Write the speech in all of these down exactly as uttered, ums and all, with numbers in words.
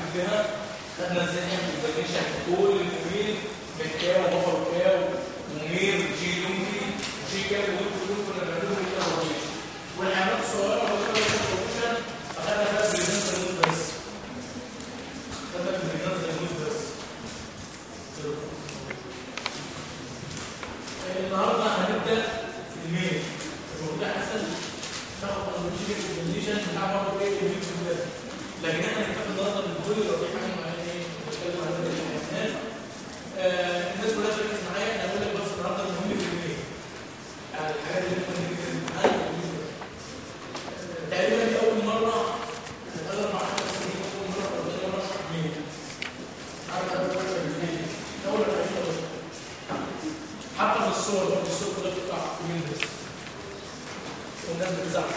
بها خدنا ازاي نعمل اكزامينشن كل الموميل من كاو وبفر كاو ومير وجي لونجي وجي كاو وكل كنا بنعملهم كده وبيش والحيوانات الصغيره والكاوشن اخدنا بقى بريزنتر نوت بس خدنا بريزنتر نوت بس. النهارده هنبدا في الميل الموضوع حسن ناخد البروجيكت اكزامينشن بتاع برضه ايه الميل كده، لكن احنا هنكتفي النهارده بالكل لو في حاجه معينه ايه نتكلم عنها بالامتحانات. الناس كلها تركز معايا، انا هقول لك بس النهارده المهم في الميل يعني الحاجات اللي ممكن نجيب في الامتحان. تقريبا دي اول مره نتقابل مع حد في اول مره ربنا يرشح ميل عارف انا بقول لك الميل اول حاجه حتى في الصور برضه الصور كلها بتطلع في ميل بس والناس بتزعل.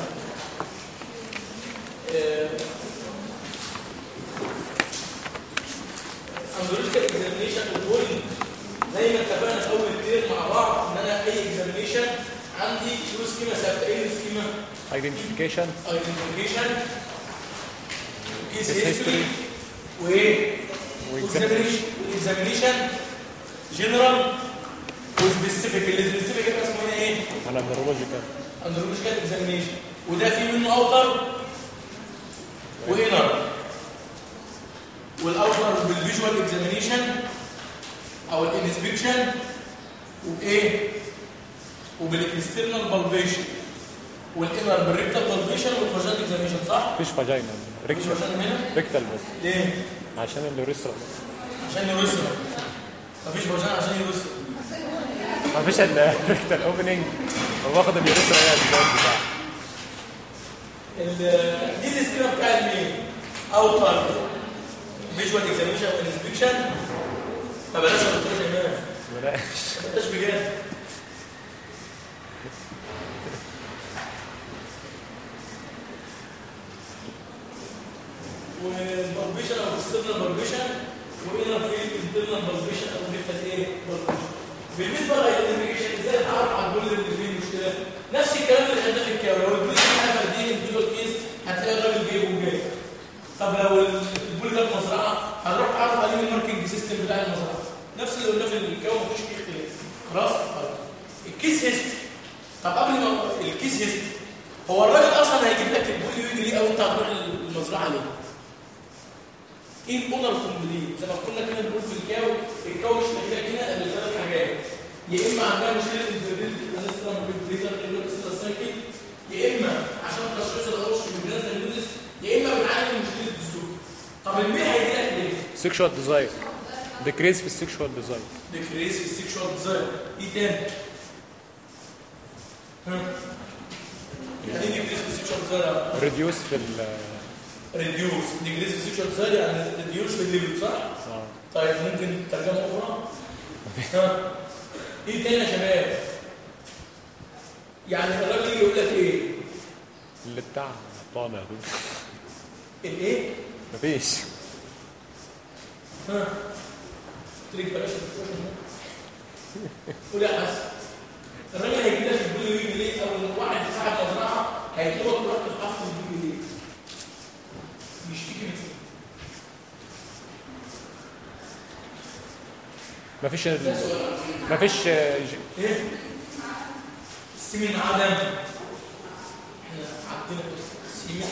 اندروجيكال اكزامينشن والبول زي ما اتفقنا في اول كتير مع بعض ان انا اي اكزامينشن عندي له سكيما ثابته. ايه السكيما؟ ايدنتيفيكيشن ايدنتيفيكيشن كيس هيستوري وايه؟ واكزامينشن جنرال وسبيسيفيك. السبيسيفيك يبقى اسمه ايه؟ اندروجيكال اندروجيكال اكزامينشن وده فيه منه اوتر وانر. والاوتر بالفيجوال اكزامينشن او الانسبكشن وبايه وبالاكسترنال بالبيشن والانر بالريكتال بالبيشن والفاجينال اكزامينشن. صح؟ مفيش فاجينا ريكتال ريكتال بس. ليه؟ عشان اليوريثرا عشان اليوريثرا. مفيش فاجينا عشان اليوريثرا. مفيش الريكتال اوبننج واخد اليوريثرا هي الجواب بتاعها. دي السكيما بتاع المين اوتر فيجوال اكزامينشن وانسبكشن. ما بلاش الدكتور جمال بلاش بلاش بجد. والبالبيشن او اكسترنال بالبيشن وانر فيلد انترنال بالبيشن او ريكتال ايه بالبيشن. بالنسبه للايدنتيفيكيشن ازاي اعرف على البول اللي فيه مشكله؟ نفس الكلام اللي خدناه في الكاو. لو البول فيه فردين انديفيدوال كيس هتلاقي الراجل جايبه وجاي. طب لو البول ده في مزرعه هنروح تعرف عليه الماركينج سيستم بتاع المزرعه نفس اللي قلناه في الكاو مفيش فيه اختلاف. خلاص؟ الكيس هيستوري. طب قبل ما الكيس هيستوري هو الراجل اصلا هيجيب لك البول يجي ليه او انت هتروح المزرعه ليه؟ ايه الاونر كومبليت؟ زي ما قلنا كده بنقول في الكاو الكاو مش محتاج هنا الا ثلاث حاجات. يا اما عندها مشكله انفيرتيلتي انسترام بالبريزر اللي سايكل، يا اما عشان تشخيص الغرش بالجهاز النودس، يا اما بنعالج مشكله الدستور. طب الميل هيجي لك ليه؟ سيكشوال ديزاير ديكريز في السيكشوال ديزاير ديكريز في السيكشوال ديزاير. ايه تاني؟ ها يعني ايه ديكريز في السيكشوال ديزاير؟ ريديوس في ال ريديوس ديكريز في السيكشوال ديزاير يعني ريديوس في الليفل. صح؟ اه طيب ممكن ترجمه اخرى؟ ها ايه تاني يا شباب؟ يعني الراجل يجي يقول لك ايه؟ اللي بتاع طالع دول الايه؟ مفيش. ها تريك بلاش قول يا حسن. الراجل هيجي لك البول ويجي ليه او واحد صاحب مزرعه هيطلبك تروح تفحص البول ليه؟ بيشتكي من ايه؟ مفيش مفيش ايه؟ السمين عدم. احنا عندنا السمين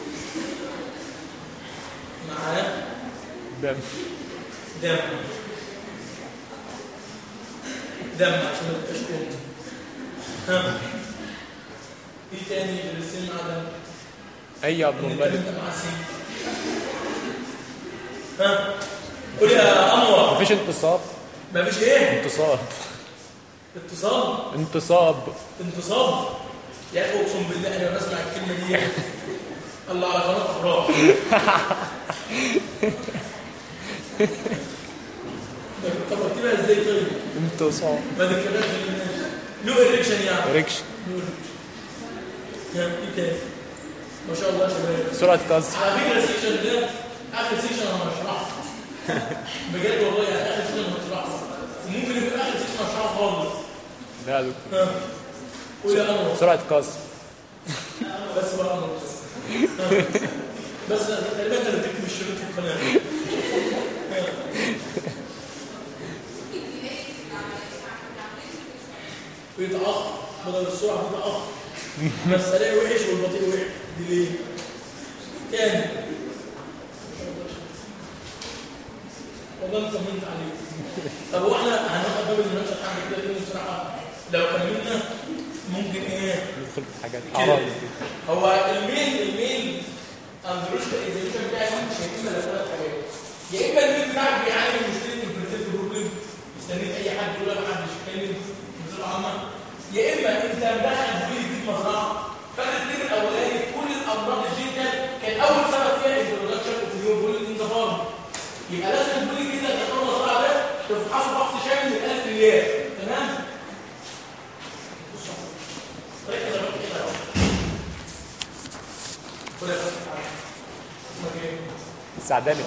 معاه دم دم دم عشان ما تبقاش ام. ها ايه تاني غير السمين عدم؟ اي ابنورماليتي. ها قول يا انور. مفيش انتصاب. مفيش ايه؟ انتصاب اتصال انتصاب انتصاب. يا اخي اقسم بالله انا بسمع الكلمه دي الله على قناه افراح. طب اكتبها ازاي طيب؟ انتصاب ما ذكرناش نو اريكشن يعني اريكشن. نو اريكشن. ايه تاني؟ ما شاء الله يا شباب. سرعه كسر. على فكره السيكشن ده اخر سيكشن انا هشرحه بجد والله. يعني اخر سيكشن هشرحه وممكن يكون اخر سيكشن هشرحه خالص. لا يا دكتور. ها قول يا انور. سرعه كسر. بس بقى انور بس تقريبا انت اللي بتكتب الشريط في القناه. بيتأخر بدل السرعة بيتأخر بس السريع وحش والبطيء وحش دي ليه؟ تاني والله انت طمنت عليك. طب هو احنا هناخد باب المناقشه حاجه كده لان الصراحه لو كملنا ممكن ايه ندخل في حاجات حرام. هو الميل الميل اندرويد الايزيشن بتاعي مش هيكون الا ثلاث حاجات. يا اما الميل بتاعك بيعاني من مشكله البريتيف بروبلم مستنيك اي حد يقول لك محدش يتكلم بصفه عامه، يا اما انت مدخل بيه جديد مزرعه. فاكر الترم الاولاني كل الامراض الجينيتال كان اول سبب فيها الانترودكشن اوف نيو بول ان ذا فارم. يبقى لازم البول الجديد اللي هتدخله المزرعه ده تفحصه فحص شامل من الالف للياء. تمام؟ طيب كده بقى كده اهو. كل ده اسمك ايه؟ السعداني.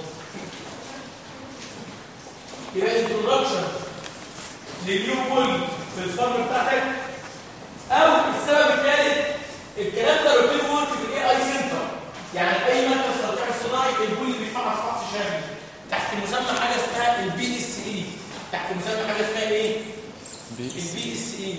يبقى انترودكشن للنيو بول في الفارم بتاعتك، او السبب الثالث الكلام ده روتين ورك في الاي اي سنتر. يعني اي مركز تلقيح الصناعي البول اللي بيفحص فحص شامل تحت مسمى حاجه اسمها البي اس اي. تحت مسمى حاجه اسمها ايه؟ البي اس اي.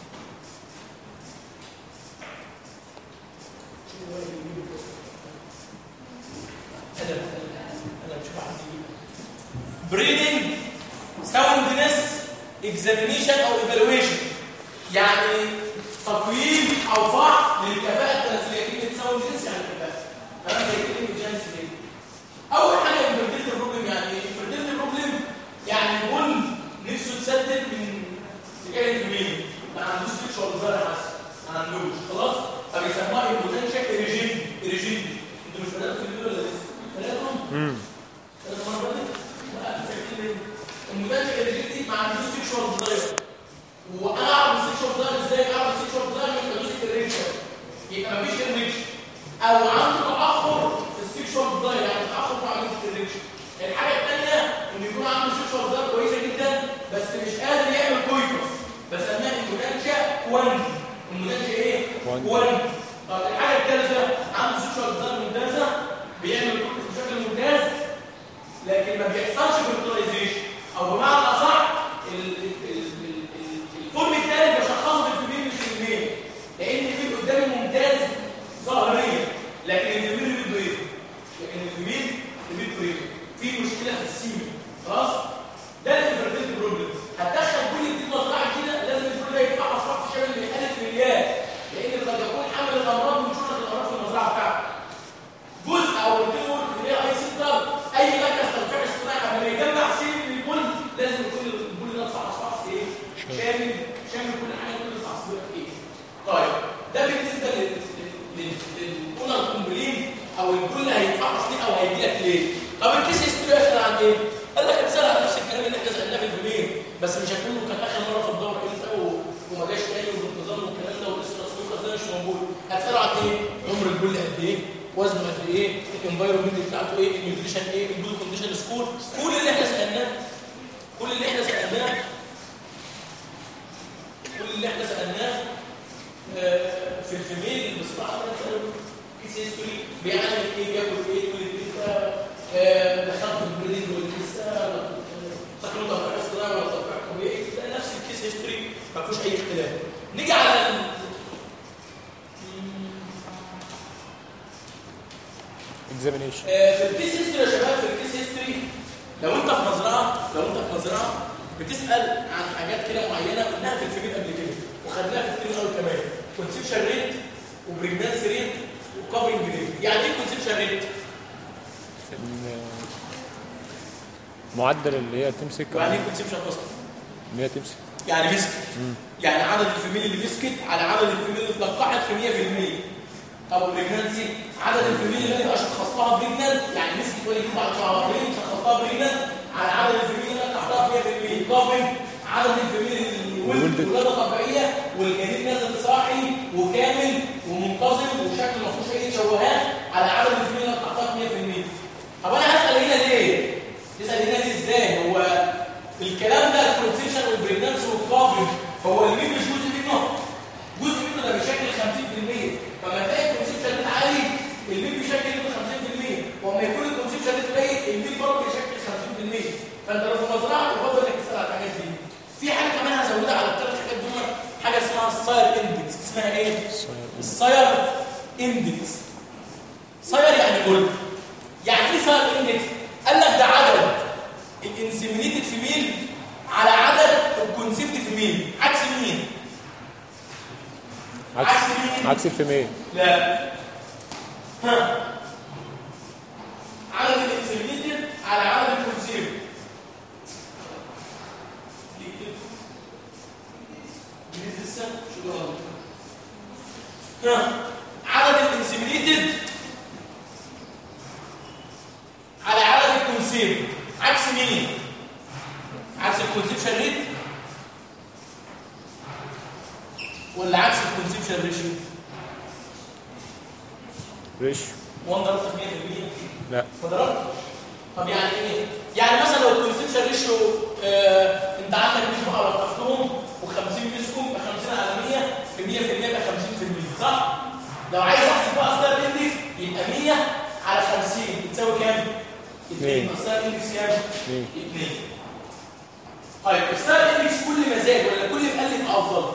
انا انا مش واحد بريدنج ساوندنس اكزامينيشن او ايفالويشن، يعني تقييم او فحص للكفاءه التناسليه. كلمه ساوندنس يعني الكفاءه. انا زي كلمه جانس كده. اول حاجه الفيرتيلتي بروبلم. يعني ايه الفيرتيلتي بروبلم؟ يعني البول نفسه تسدد من اتجاه اليمين، ما عندوش سيكشوال ديزاير حاسس، ما عندوش خلاص، فبيسموها البوتنشال ايريجين. ايريجين انتوا مش بداتوا في الفيديو ولا لسه؟ بداتوا؟ امم بداتوا مره بدات؟ لا البوتنشال ايريجين دي ما عندوش سيكشوال ديزاير. وانا اعرف السيكشوال ديزاير ازاي؟ اعرف السيكشوال ديزاير من كدوسه الريكشن، يبقى مفيش الريكشن او عنده تاخر في السيكشوال ديزاير، يعني تاخر في عمليه الريكشن. الحاجه الثانيه انه يكون عنده سيكشوال ديزاير كويسه جدا بس مش قادر يعمل كويكوس، بسميها البوتنشال كوان. البوتنشال ايه؟ كوان. طب الحاجه الثالثه عنده سيكشوال ديزاير ممتازه بيعمل كويكوس بشكل ممتاز لكن ما بيحصلش فيرتلايزيشن، او بمعنى اصح الفورم الثالث بشخصه بالفيميل مش بالميل، لان الفيميل قدامي ممتاز ظاهريا لكن الفيميل بيض، لكن الفيميل الفيميل بيض في مشكله في السيمي. خلاص ده الانفيرتيلتي بروبلم. هتدخل كل دي مزرعه كده لازم الكل ده يتفحص فحص شامل من الف للياء، لان قد يكون حامل الامراض من شرطه الامراض في المزرعه بتاعته. جزء او روتين ورك في الاي اي سنتر اي مركز تلقيح اصطناعي قبل ما يجمع سيل من البول لازم يكون البول ده يتفحص فحص ايه؟ شامل شامل كل حاجه كل الفحص بيبقى ايه؟ طيب ده بالنسبه للاونر كومبلين او البول هيتفحص ليه او هيجي لك ليه؟ طب الكيس هيستوري يسال عن ايه؟ قال لك اتسال عن نفس الكلام اللي احنا سالناه في الفيميل بس مش هتكون كان اخر مره في الدوره امتى وما جاش تاني وبالنظام والكلام ده ولسه التصوير ده مش موجود. هتساله عن ايه؟ عمر البول قد ايه؟ وزنه قد ايه؟ الانفايرمنت بتاعته ايه؟ النيوتريشن ايه؟ البول كونديشن سكور. كل اللي احنا سالناه كل اللي احنا سالناه كل اللي احنا سالناه آه في الفيميل بصراحه انا سالته كيس هيستوري بيعمل ايه؟ بياكل ايه؟ كل ايه؟ دخلت في البريدنج ولا لسه سكنوا تطبيق اصطناعي ولا تطبيق طبيعي؟ لا نفس الكيس هيستوري ما فيهوش اي اختلاف. نيجي على اكزامينيشن في الكيس هيستوري يا شباب. في الكيس هيستوري لو انت في مزرعه لو انت في مزرعه بتسال عن حاجات كده معينه قلناها في الفيميل قبل كده وخدناها في الترم الاول كمان. كونسبشن ريت وبريجنانسي ريت وكفرنج ريت. يعني ايه كونسبشن ريت؟ معدل اللي هي تمسك. يعني ايه كونسبشن اصلا؟ ان هي تمسك يعني مسكت. يعني عدد الفيميل اللي مسكت على عدد الفيميل اللي اتلقحت في مية في المية. طب بريجنانسي عدد الفيميل اللي انا شخصتها بريجنانت يعني مسكت ولدت بعد شهرين شخصتها بريجنانت على عدد الفيميل اللي انا تحتها في مية في المية. كافنج عدد الفيميل اللي ولدت ولاده طبيعيه والجنين نازل صاحي وكامل ومنتظم وشكله ما فيهوش اي تشوهات على عدد الفيميل اللي انا تحتها في مية في المية. طب انا هسال هنا ليه؟ تسال هنا ليه ازاي؟ هو الكلام ده الكونسيشن والبريجنانسي والكافنج هو المين مش جزء منه؟ جزء منه ده بيشكل خمسين في المية. فما تلاقي الكونسيبشن ريت عالي الميل بيشكل خمسين في المية، وما يكون الكونسيبشن ريت قليل الميل برضه بيشكل خمسين في المية. فانت لو في مزرعه يفضل انك تسال على الحاجات دي. في حاجه كمان هزودها على الثلاث حاجات دول، ايه؟ الساير اندكس. ساير يعني جولد. يعني ايه ساير اندكس؟ قال لك ده عدد الانسيمينيتد فيميل على عدد الكونسيبت فيميل. عكس مين؟ عكس عكس مين؟ عكس الفيميل. لا. ها. عدد الانسيمينيتد على عدد الكونسيبت. ها. عدد الانسيمينيتد على عدد الكونسيبت. عكس مين؟ عكس الكونسيبشن ريت ولا عكس الكونسيبشن ريشيو؟ ريشيو. هو انت ضربت مية في المية؟ لا ما ضربتش. طب يعني ايه؟ يعني مثلا لو الكونسيبشن ريشيو آه انت عندك مية بقى رقفتهم وخمسين مسكهم يبقى خمسين على مية في مية في المية يبقى خمسين في المية صح؟ لو عايز احسب بقى ستار اندكس يبقى مية على خمسين بتساوي كام؟ اتنين. يبقى ستار اندكس كام؟ اتنين. طيب الستار اندكس كل ما زاد ولا كل ما قل يبقى افضل؟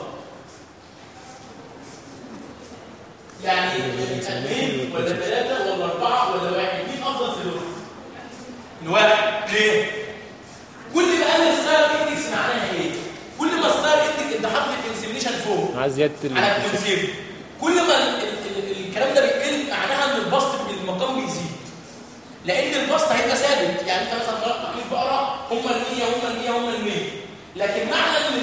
يعني اثنين ولا ثلاثة ولا أربعة ولا واحد؟ مين أفضل في دول؟ الواحد. ليه؟ كل ما قل الستار اندكس معناها ايه؟ كل ما الستار اندكس انت حاطط الانسيمينيشن فوق مع زيادة على الكونسيبت، كل ما ال ال ال الكلام ده بيقل معناها ان البسط بالمقام بيزيد. لان البسط هيبقى ثابت، يعني انت مثلا ضربت مية بقرة هم ال مية هم ال مية هم ال مية، لكن معنى ان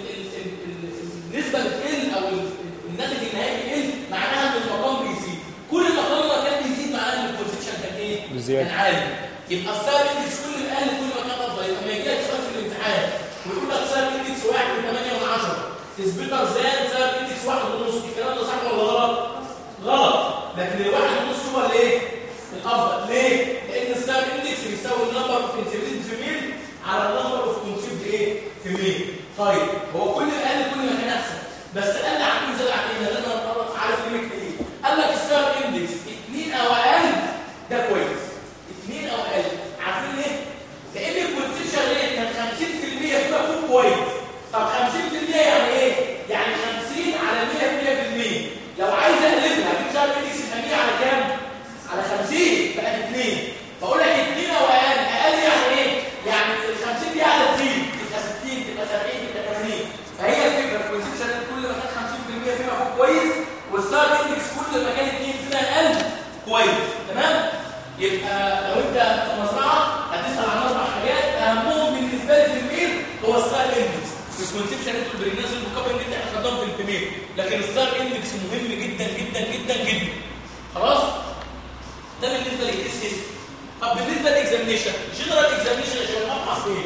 النسبة بتقل او الناتج النهائي بيقل معناها ان المقام بيزيد. كل مقام ما كان بيزيد معناها ان الكونسبشن كان ايه؟ بزيادة. كان عالي. يبقى الستار اندكس كل ما قل كل ما كان افضل. يبقى لما يجي لك سؤال في الامتحان ويقول لك ستار اندكس واحد وثمانية من عشرة تثبتها ازاي؟ ستار اندكس واحد ونص، الكلام ده صح ولا غلط؟ غلط. لكن الواحد ونص هو الايه؟ الافضل. ليه؟ لان الستار اندكس بيساوي النمبر اوف انسيمينيتد فيميل على النمبر اوف كونسيبت ايه؟ فيميل. طيب هو كل ما قل كل ما كان احسن، بس قل عن زاد عن ايه؟ لازم ابقى عارف قيمه ايه. قال لك الستار اندكس اتنين او اقل ده كويس. اتنين او اقل. عارفين ليه؟ لان الكونسيبشن ريت كان خمسين في المية فيما فوق كويس. طب خمسين في المية يعني ايه؟ يعني خمسين على مية في المية في المية. لو عايز اقلبها هجيب ستار اندكس يبقى مية على كام؟ على خمسين بقت اتنين. بقول لك اتنين او اقل. اقل يعني ايه؟ يعني ال خمسين دي على اتنين تبقى ستين تبقى سبعين تبقى ثمانين. فهي الفكره الكونسيبشن ريت كل ما كان خمسين في المية فيما فوق كويس، والستار اندكس كل ما كان اتنين فيما اقل كويس. تمام؟ يبقى لو انت في مزرعه هتسال عن اربع حاجات اهمهم بالنسبه لي في الميل هو الستار اندكس. الكونسبشن ريت والبريجناز والمقابل اللي انت خدناهم في الفيميل، لكن الستار اندكس مهم جدا جدا جدا جدا. خلاص؟ ده بالنسبه للكيس هيستوري. طب بالنسبه للاكزامينشن، جنرال اكزامينشن يا شباب افحص ايه؟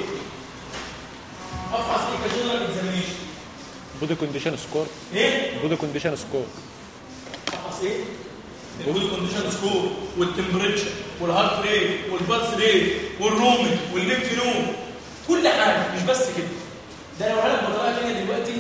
افحص ايه كجنرال اكزامينشن؟ بودي كونديشن سكور. ايه؟ بودي كونديشن سكور. افحص ايه؟ البودي كونديشن سكور والتمبريتشر والهارت ريت والبلس ريت والرومن والليمف نود، كل حاجه مش بس كده. ده لو هقولها بطريقه ثانيه دلوقتي،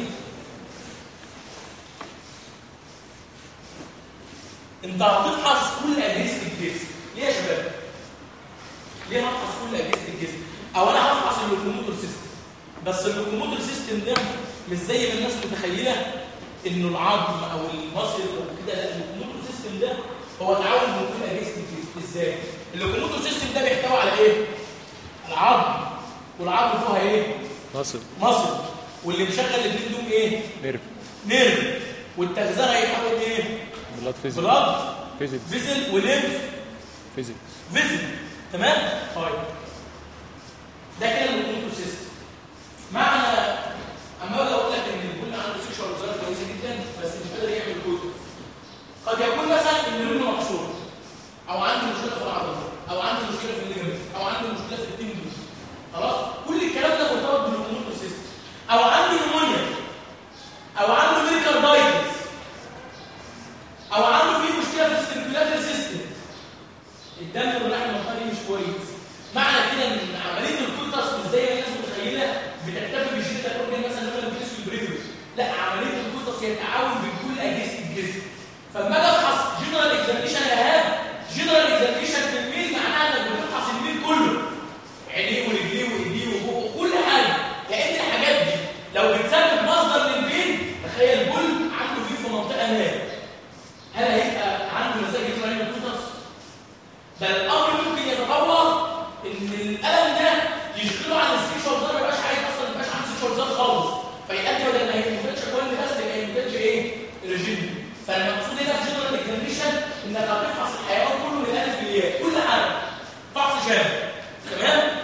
انت هتفحص كل اجهزه الجسم. ليه يا شباب؟ ليه هفحص كل اجهزه الجسم؟ او انا هفحص اللوكوموتور سيستم، بس اللوكوموتور سيستم ده مش زي ما الناس متخيله انه العظم او المصل او كده. لا، اللوكوموتور سيستم ده هو تعاون من كل اجهزه الجسم. ازاي؟ اللوكوموتور سيستم ده بيحتوي على ايه؟ العظم، والعظم فيها ايه؟ مصل. مصل، واللي مشغل الاثنين دول ايه؟ نيرف. نيرف. والتغذيه هيتحول ايه؟ بلاد فيزيك. بلاد فيزيك. فيزل وليمف فيزيك. فيزل. تمام؟ طيب ده كده اللوكوموتور سيستم. معنى اما اقول اقول لك ان البول عنده سيكشوال وزاره كويسه جدا بس مش قادر يعمل كود، قد يكون مثلا ان رجله مكسور، او عنده مشكله في العضله، او عنده مشكله في الليجمنت، او عنده مشكله في التندون. خلاص؟ كل الكلام ده مرتبط بالهرمون سيستم. او عنده نمونيا، او عنده ميركاردايتس، او عنده في مشكله في السيركيولاتري سيستم. الدم واللحم المنطقي مش كويس. معنى كده ان عمليه الكولتاس مش زي ما الناس متخيله بتكتفي بالجيتا الاورجن مثلا اللي هو البريس والبريدوس. لا، عمليه الكولتاس هي تعاون بين كل اجهزه الجسم. فلما اجي افحص جنرال اكزامينشن يا هاب، جنرال اكزامينشن في الميل معناها انك بتفحص الميل كله، عينيه ورجليه وايديه وبقه كل حاجه. لان الحاجات دي لو بتسبب مصدر للبين، تخيل بول عنده فيه في منطقه ما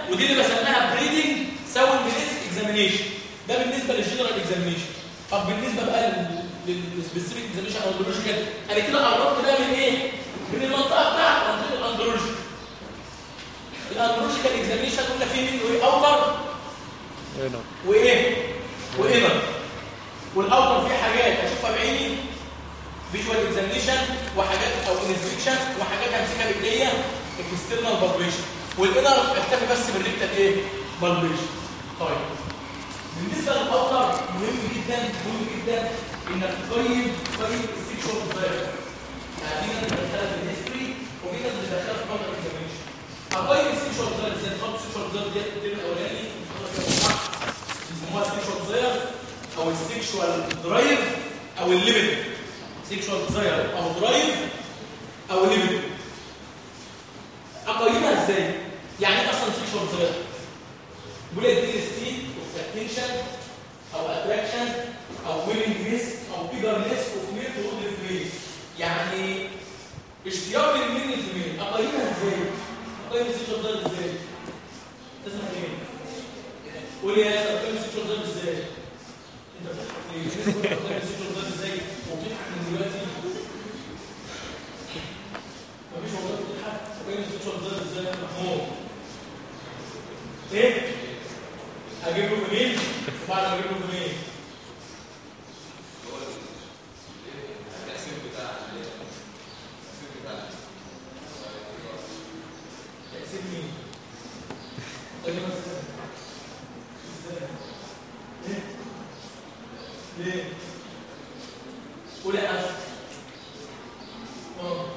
ودي اللي بسميها بريدنج ساوند ريسك اكزامينيشن. ده بالنسبه للجنرال اكزامينيشن. طب بالنسبه بقى للسبيسيفيك اكزامينيشن او اللوجيكال، انا كده قربت بقى من ايه؟ من المنطقه بتاعت منطقه الاندرولوجي. الاندرولوجيكال اكزامينيشن قلنا فيه منه ايه؟ اوتر وايه؟ وانر. والاوتر فيه حاجات اشوفها بعيني فيجوال اكزامينيشن، وحاجات او انسبكشن، وحاجات همسكها بايديا اكسترنال بالبيشن. والانر اكتفي بس بالريكتال ايه؟ بالبيشن. طيب بالنسبه للاوتر مهم جدا مهم جدا انك تقيم تقيم السيكشوال ديزاير. يعني في ناس بتدخلها في الهيستوري وفي ناس بتدخلها في اوتر اكزامينيشن. اقيم السيكشوال ديزاير ازاي؟ تحط السيكشوال ديزاير ديت في الترم الاولاني اسمها السيكشوال ديزاير او السيكشوال درايف او الليميت. سيكشوال ديزاير او درايف او ليميت. اقيمها ازاي؟ يعني ايه اصلا سيكشوال ديزاير؟ بقول لك دي ستيت اوف اتنشن او اتراكشن او ويلنجنس او بيجرنس اوف ميل تو فيميل. يعني اشتياق الميل للفيميل. اقيمها ازاي؟ اقيم السيكشوال ديزاير ازاي؟ تسمع ايه؟ قول لي يا اقيم السيكشوال ديزاير ازاي؟ انت بتضحك ليه؟ اقيم السيكشوال ديزاير ازاي؟ وبتضحك من دلوقتي؟ مفيش موضوع بتضحك. اقيم السيكشوال ديزاير ازاي يا محمود؟ ايه؟ اجيب له فيميل وبعد ما اجيب له فيميل تأثير مين؟ قال لي مثلا ازاي؟ ليه؟ ليه؟ قول يا أسف. اه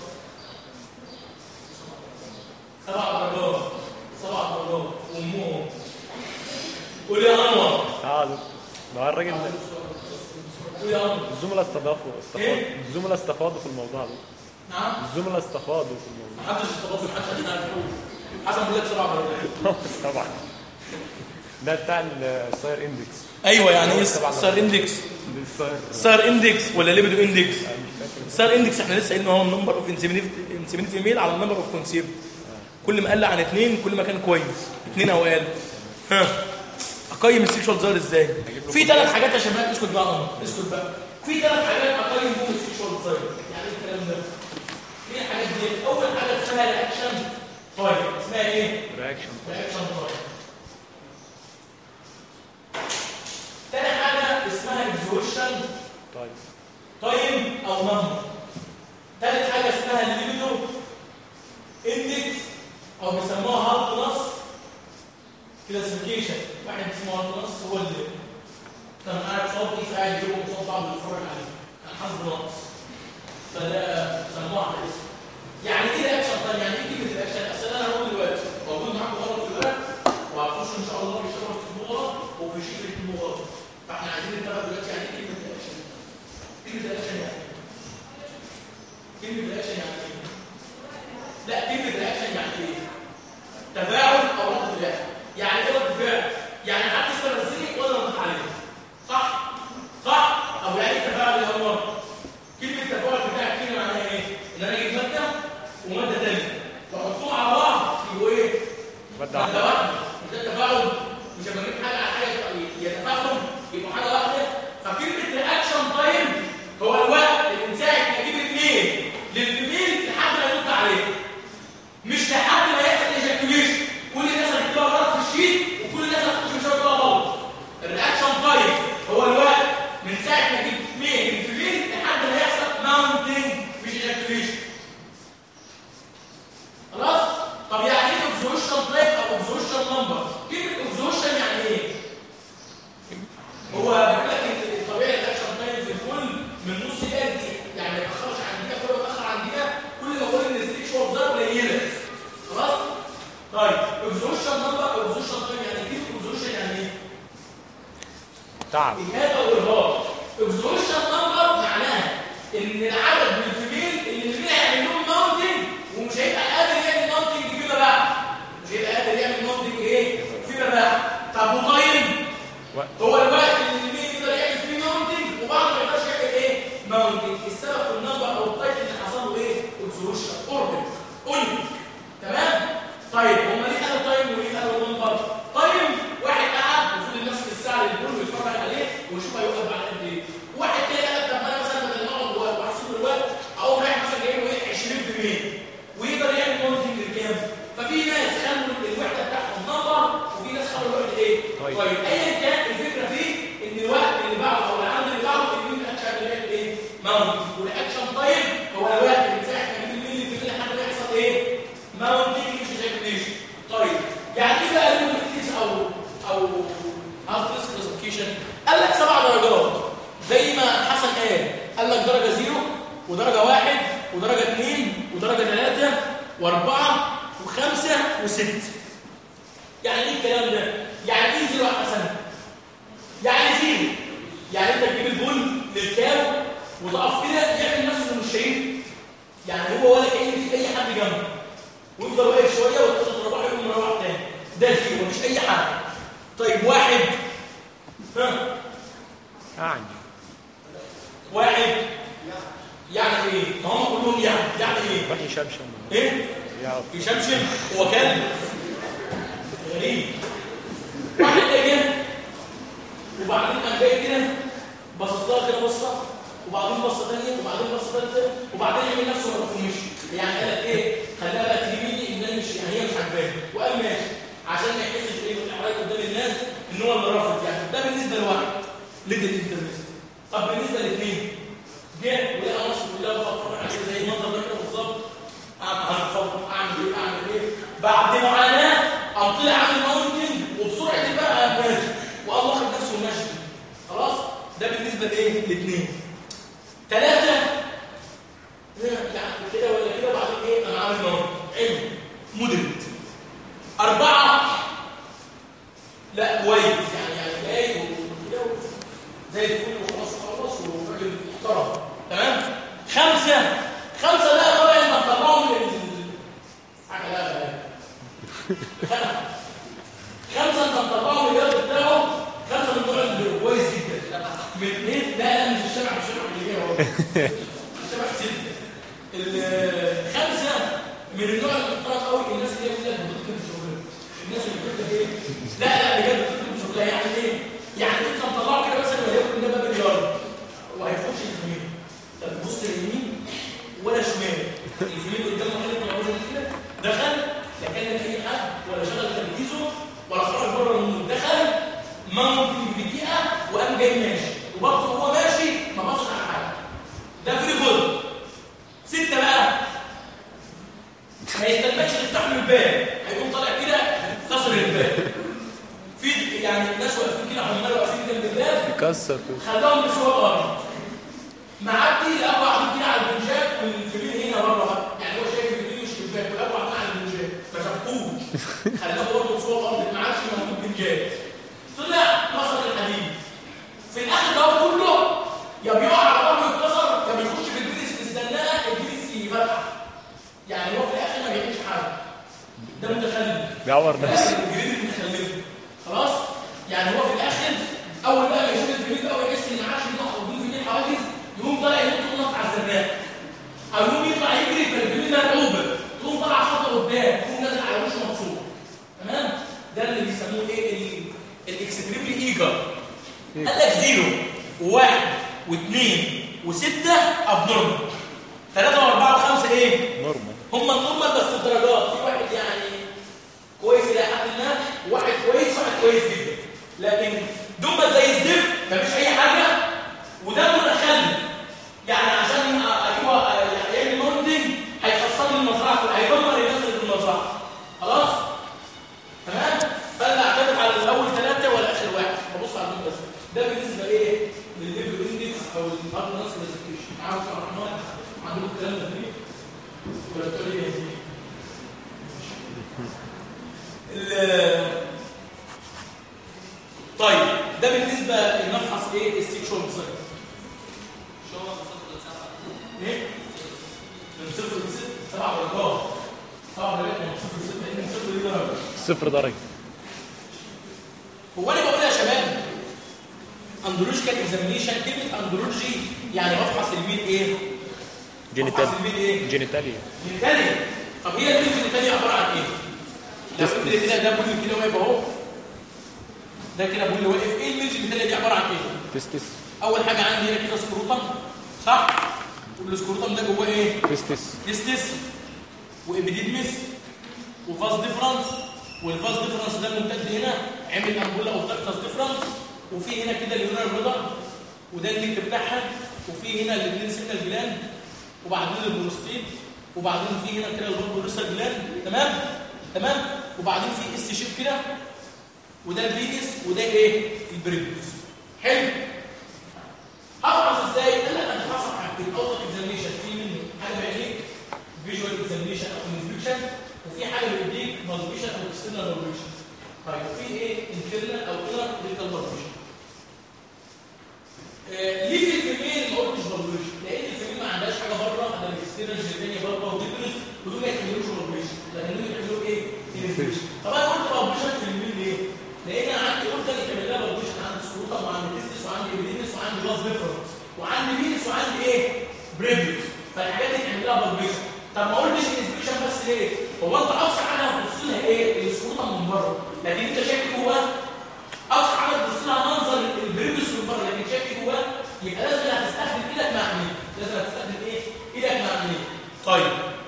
سبع درجات سبع درجات وامهم. قول يا انور. اه دكتور ده الراجل ده قول يا انور. الزملاء استضافوا استفادوا الزملاء استفادوا في الموضوع ده. نعم الزملاء استفادوا في الموضوع. محدش استضاف محدش يسال. حسن بيقول لك سبع درجات طبعا ده بتاع الساير اندكس. ايوه يعني ايه الساير اندكس؟ الساير اندكس ولا ليبيدو اندكس؟ الساير اندكس احنا لسه قايلين هو النمبر اوف انسيمينيتي ميل على النمبر اوف كونسيبت. كل ما قل عن اثنين كل ما كان كويس. اثنين او اقل. ها اقيم السيكشوال ديزاير ازاي؟ في ثلاث حاجات يا شباب. اسكت بقى اسكت بقى. في ثلاث حاجات اقيم بهم السيكشوال ديزاير. يعني ايه الكلام ده؟ ايه الحاجات دي؟ اول حاجه اسمها رياكشن طيب. اسمها ايه؟ رياكشن رياكشن طيب. ثاني حاجه اسمها اكزوشن طيب تايم او نمبر. ثالث حاجه اسمها الليبيدو اندكس او بيسموها هارد نص كلاسيفيكيشن. واحد اسمه هارد نص هو اللي كان قاعد صوت ايه قاعد يجيبه قصاد بعض ويتفرج عليه كان حاسب ناقص فده سموها على اسمه. يعني ايه رياكشن طيب؟ يعني ايه كلمه رياكشن؟ اصل انا هقول دلوقتي موجود معاكم غلط في الورق وهتخش ان شاء الله في شغل تكتبوه غلط وفي شيء تكتبوه غلط. فاحنا عايزين نتابع دلوقتي يعني ايه كلمه رياكشن؟ كلمه رياكشن يعني ايه؟ كلمه رياكشن يعني ايه؟ لا كلمه رياكشن يعني ايه؟ تفاعل او رد فعل. يعني ايه رد فعل؟ يعني حد استفزني وانا رديت عليه. صح؟ صح؟ او يعني ايه تفاعل يا عمر؟ كلمه التفاعل بتاعك كلمه معناها ايه؟ ان انا اجيب ماده وماده ثانيه واحطهم على بعض يبقوا ايه؟ ماده واحده. مش ده التفاعل؟ مش لما اجيب حاجه على حاجه يتفاعلوا يبقوا حاجه واحده. فكلمه رياكشن تايم هو الوقت اللي من ساعه ما اجيب اثنين للفيميل لحد ما ينط عليه. مش لحد ما يحصل ايجاكوليشن. كل الناس هتكتبها غلط في الشيت وكل الناس هتخش مش هتكتبها غلط. الرياكشن تايم هو الوقت من ساعه ما اجيب اثنين للفيميل لحد ما يحصل ماونتنج مش ايجاكوليشن. خلاص؟ طب يعني ايه اوبزوربشن تايم او اوبزوربشن نمبر؟ كلمه اوبزوربشن يعني ايه؟ هو بيقول لك طبيعي الرياكشن تايم في الكل من نص دقيقه لدقيقه. يعني ما يتاخرش عن دقيقه. كل ما يتاخر عن دقيقه كل ما اقول ان الستيشوال ديزاير قليله. خلاص؟ طيب اوبزوربشن نمبر او اوبزوربشن تايم يعني ايه؟ كلمه اوبزوربشن يعني ايه؟ تعب. اجهاد او ارهاق. اوبزوربشن نمبر معناها ان العدد من الفيميل اللي الفيميل هيعمل لهم ماونتنج ومش هيبقى قادر يعمل ماونتنج فيما بعد. مش هيبقى قادر يعمل ماونتنج ايه؟ فيما بعد. طب وتايم؟ هو الوقت اللي الفيميل يقدر يعمل فيه ماونتنج وبعض ما يقدرش يعمل ايه؟ ماونتنج. السبب في النمبر او التايم اللي حصل له ايه؟ اوبزوربشن اوربت اونك. تمام؟ طيب هم ليه قالوا تايم وليه قالوا نمبر؟ طيب ايا كان الفكره فيه ان الوقت اللي بعده او العدد اللي بعده المين اكشن اللي هي ايه؟ ماونت. والاكشن تايم هو الوقت من ساعه ما نجيب المين في لحد ما يحصل ايه؟ ماونتنج مش ايجاكوليشن. طيب يعني ايه بقى المونتيز او او هاف كلاسيفيكيشن؟ قال لك سبع درجات زي ما حسن قال. قال لك درجه زيرو ودرجه واحد ودرجه اثنين ودرجه ثلاثه واربعه وخمسه وسته. يعني ايه الكلام ده؟ يعني ايه زيرو يا حسن؟ يعني زيرو يعني انت تجيب البول للكاو وتقف كده يعمل نفسه مش شايف، يعني هو ولا كأن في اي حد جنبه، ويفضل واقف شويه وتقدر تروح يقوم مروح تاني. ده زيرو مفيش اي حاجه. طيب واحد ها يعني واحد يعني ايه؟ ما هم كلهم يعني يعني ايه؟ راح يشمشم ايه؟ يعرف يشمشم. هو كلب غريب. واحد جه وبعدين قام جاي كده بصت لها كده بصه وبعدين بصه ثانيه وبعدين بصه ثالثه وبعدين يعمل نفسه ما بيفهمش. يعني قالت ايه؟ خليها بقى تجيب مني ان انا مش يعني هي مش عاجباني وقال ماشي عشان ما يحسش ايه بالاحراج قدام الناس ان هو اللي رافض. يعني ده بالنسبه لواحد ليدل انترست. طب بالنسبه لاثنين جه ولقى مصر كلها بتتفرج عليه زي المنظر ده كده بالظبط. هنفكر اعمل ايه اعمل ايه بعد معاناه قام طلع عامل ماونتن وبسرعه بقى ماشي وقام واخد نفسه وماشي. خلاص ده بالنسبه لايه؟ لاثنين. ثلاثه يعني كده ولا كده وبعدين ايه؟ انا عامل ماونتن علم مودريت. اربعه لا كويس يعني يعني جاي وكده زي الفل وخلاص خلاص وراجل محترم تمام. خمسه خمسه ده طبعا انت هتطلعهم من حاجه لا لا خمسه انت هتطلعهم من الرياض بتاعهم. خمسه من دول اللي كويس جدا. من اثنين لا لا مش الشبع مش الشبع اللي جاي اهو الشبع سته. الخمسه من النوع المحترم قوي الناس اللي هي بتقول لك بتطلب شغلها. الناس اللي بتقول لك ايه؟ لا لا بجد بتطلب شغلها. يعني ايه؟ يعني انت مطلعه كده مثلا وليكن ده باب الرياض وهيخش اليمين. طب بص اليمين ولا شمال. اليمين قدامه خلف العروض كده دخل لا كان اي حد ولا شغل تركيزه ولا خرج بره المود. دخل ممكن في دقيقه وقام جاي ماشي وبرضه هو ماشي ما بصش على حاجه. ده فري جول. سته بقى ما يستناش تفتح له الباب هيقوم طالع كده كسر الباب. في يعني الناس واقفين كده عمال واقفين جنب الباب يكسر خلاهم بسوا الارض. معدي الابو قاعدين كده على البنجات والفيلين هنا بره. يعني هو شايف الفيلين مش في الباب والابو قاعدين على البنجات ما شافوش. خلاه برضه بسوا الارض ما عادش موجود بنجات. طلع كسر الحديد. في الاخر ده كله يا بيقع على ظهره يتكسر يا بيخش في البريس مستناه البريس يفتح. يعني هو في الاخر ما بيعملش حاجه. ده متخلف بيعور نفسه. الجريد المتخلف خلاص. يعني هو في الاخر اول بقى ما يشوف الجريد او يحس ان ما عادش ينط قدام في الحواجز يقوم طالع ينط نط على الزناق او يقوم يطلع يجري في الجريد مرعوبه تقوم طالع خطوه قدام تقوم نازل على وشه مبسوط. تمام. ده اللي بيسموه ايه؟ الاكستريملي ايجر. قال لك زيرو وواحد واثنين وسته ابنورمال. ثلاثه واربعه وخمسه ايه؟ نورمال. هم النورمال بس الدرجات. في واحد يعني كويس الى حد ما وواحد كويس وواحد كويس جدا. لكن دول زي الزفت مفيش اي حاجه وده متخلف. يعني عشان ايوه يعمل مونتنج هيخسر لي المزرعه هيدمر الناس اللي في المزرعه. خلاص تمام. فانا اعتمد على الاول ثلاثه ولا اخر واحد ببص على النقطه بس. ده بالنسبه ايه؟ للليفل اندكس او الهارد ناس كلاسيفيكيشن. عارف يا رحمن عندكم الكلام ده فيه ولا تقول لي ايه؟ طيب ده بالنسبه لمبحث ايه؟ السيكشوال ديزاين. شو هو من صفر لسبعه؟ ايه؟ من صفر لسته سبع درجات. سبع درجات من صفر لسته لان صفر دي درجه. صفر درجه. هو انا بقول يا شباب اندرولوجيكال اكزامينيشن. كلمه اندرولوجي يعني بفحص الميل ايه؟ جينيتاليا. بفحص الميل ايه؟ جينيتاليا. جينيتاليا. طب هي الميل جينيتاليا عباره عن ايه؟ لو قلت لي كده ده بول كده واقف اهو. ده كده بول واقف. ايه الميل جينيتاليا دي عباره عن ايه؟ تستس. اول حاجه عندي هنا كده سكروتم صح؟ والسكروتم ده جواه ايه؟ تستس. تستس وابيديدمس وفاز ديفرنس. والفاز ديفرنس ده ممتد هنا عمل امبولا او داكتس ديفرنس، وفي هنا كده اليونر برودر وده اللينك بتاعها، وفي هنا الاثنين سيجنال جلاند، وبعدين البروستيت، وبعدين في هنا كده البروستات جلاند. تمام تمام. وبعدين في اس شيب كده، وده البينس وده ايه البريدوس. حلو. هفحص ازاي؟ قال لك انا هفحص حاجتين. اول اكزامينشن في منه حاجه بعينيك فيجوال اكزامينشن او انسبكشن، وفي حاجه بايديك بالبيشن او اكسترنال بالبيشن. طيب في ايه انترنال او انر ريتال بالبيشن. آه ليه في الفيميل ما قلتش بالبيشن؟ لان الفيميل ما عندهاش حاجه بره، انا الاكسترنال الثانيه بره وديفرنس ودول ما يعملوش بالبيشن، لان دول يعملوا ايه؟ انسبكشن. طب انا قلت بالبيشن في الفيميل ليه؟ لان انا عندي اورجن يعمل لها بالبيشن، عندي سكروتا وعندي تيستس وعندي ابيدينس وعندي باس ديفرنس وعندي بينس وعندي ايه؟ بريدوس. فالحاجات دي تعمل لها بالبيشن. طب ما قلتش انسبكشن بس ليه؟ هو انت اقصى حاجه هتبص لها ايه؟ السكروتا من بره، لكن انت شايف جوه اقصى حاجه تبص لها منظر البريدوس من بره، لكن شايف جوه يبقى لازم هتستخدم ايدك مع مين؟ لازم هتستخدم ايه؟ ايدك مع مين؟ طيب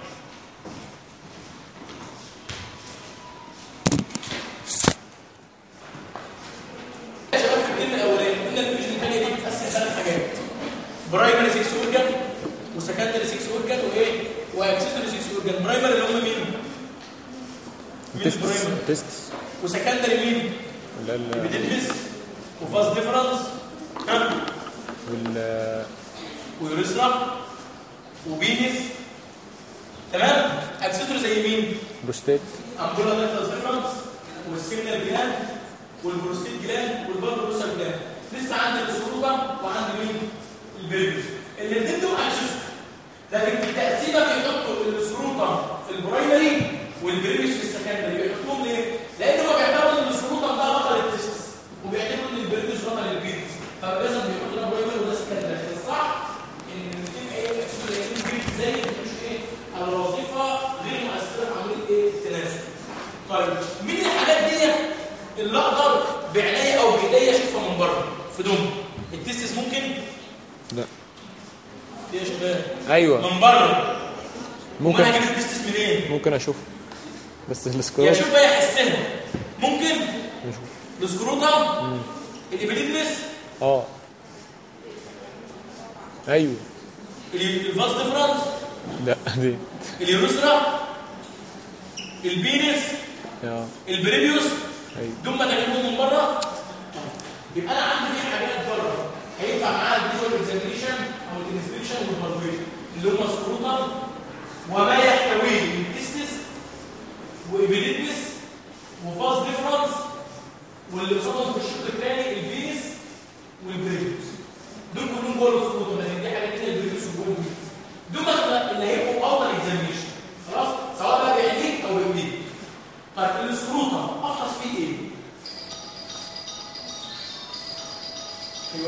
يا شباب في الترم الاولاني قلنا الديفيجن الثانيه دي بتقسم ثلاث حاجات: برايمري سكس اورجان وسكندري سكس اورجان وايه؟ واكسسوري سكس اورجان. برايمري اللي هم مين؟ تيستس تيستس وسكندري مين؟ لا لا بتلبس وفاز ديفرنس وال ويوريثرا وبينس. تمام. اكسسوري زي مين؟ بروستيت امبولا داكتس ديفرنس والسيمنال جلاند والبروستيت جلاند والبالبروسا جلاند. لسه عندي السكروتا وعندي مين؟ البريدوس. الاثنين دول هنشوفهم، لكن في التقسيمه بيحطوا السكروتا في البرايمري والبريدوس في السكندري. بيحطوهم ليه؟ لان هو بيعتبر ان السكروتا ده بطل التستس وبيعتبروا ان البريدوس بطل البينس، فلازم بيحطوا ده برايمري وده سكندري. الصح ان الاثنين ايه الاثنين زي مش ايه الوظيفه غير مؤثره في عمليه ايه التناسل. طيب مين الحاجات دي اللي اقدر بعينيا او بايديا اشوفها من بره في دم؟ التستس ممكن؟ لا. ايه يا شباب؟ ايوه من بره ممكن. انا هجيب التستس منين؟ ممكن اشوف بس السكروتا يا شوف بقى يحسها. ممكن نشوف السكروتا الابيديدمس اه ايوه الفاز ديفرنس لا دي اليوريثرا البينس اه البريبيوس. ايوه دول ما تجيبهم من بره. يبقى انا عندي في حاجات بره هينفع معاها الفيجوال اكزامينشن او الانسبكشن والبالبيشن اللي هم سكروتا وما يحتويه من تيستس وابيديدمس وفاز ديفرنس واللي قصادهم في الشق الثاني البينس والبريبيوس. دول كلهم جوه السكروتا، لان دي حاجات كده البريبيوس وجوه البينس. دول اللي هيبقوا افضل اكزامينشن خلاص، سواء بقى بعينيك او بايديك. طيب السكروتا افحص فيه ايه؟ ايوه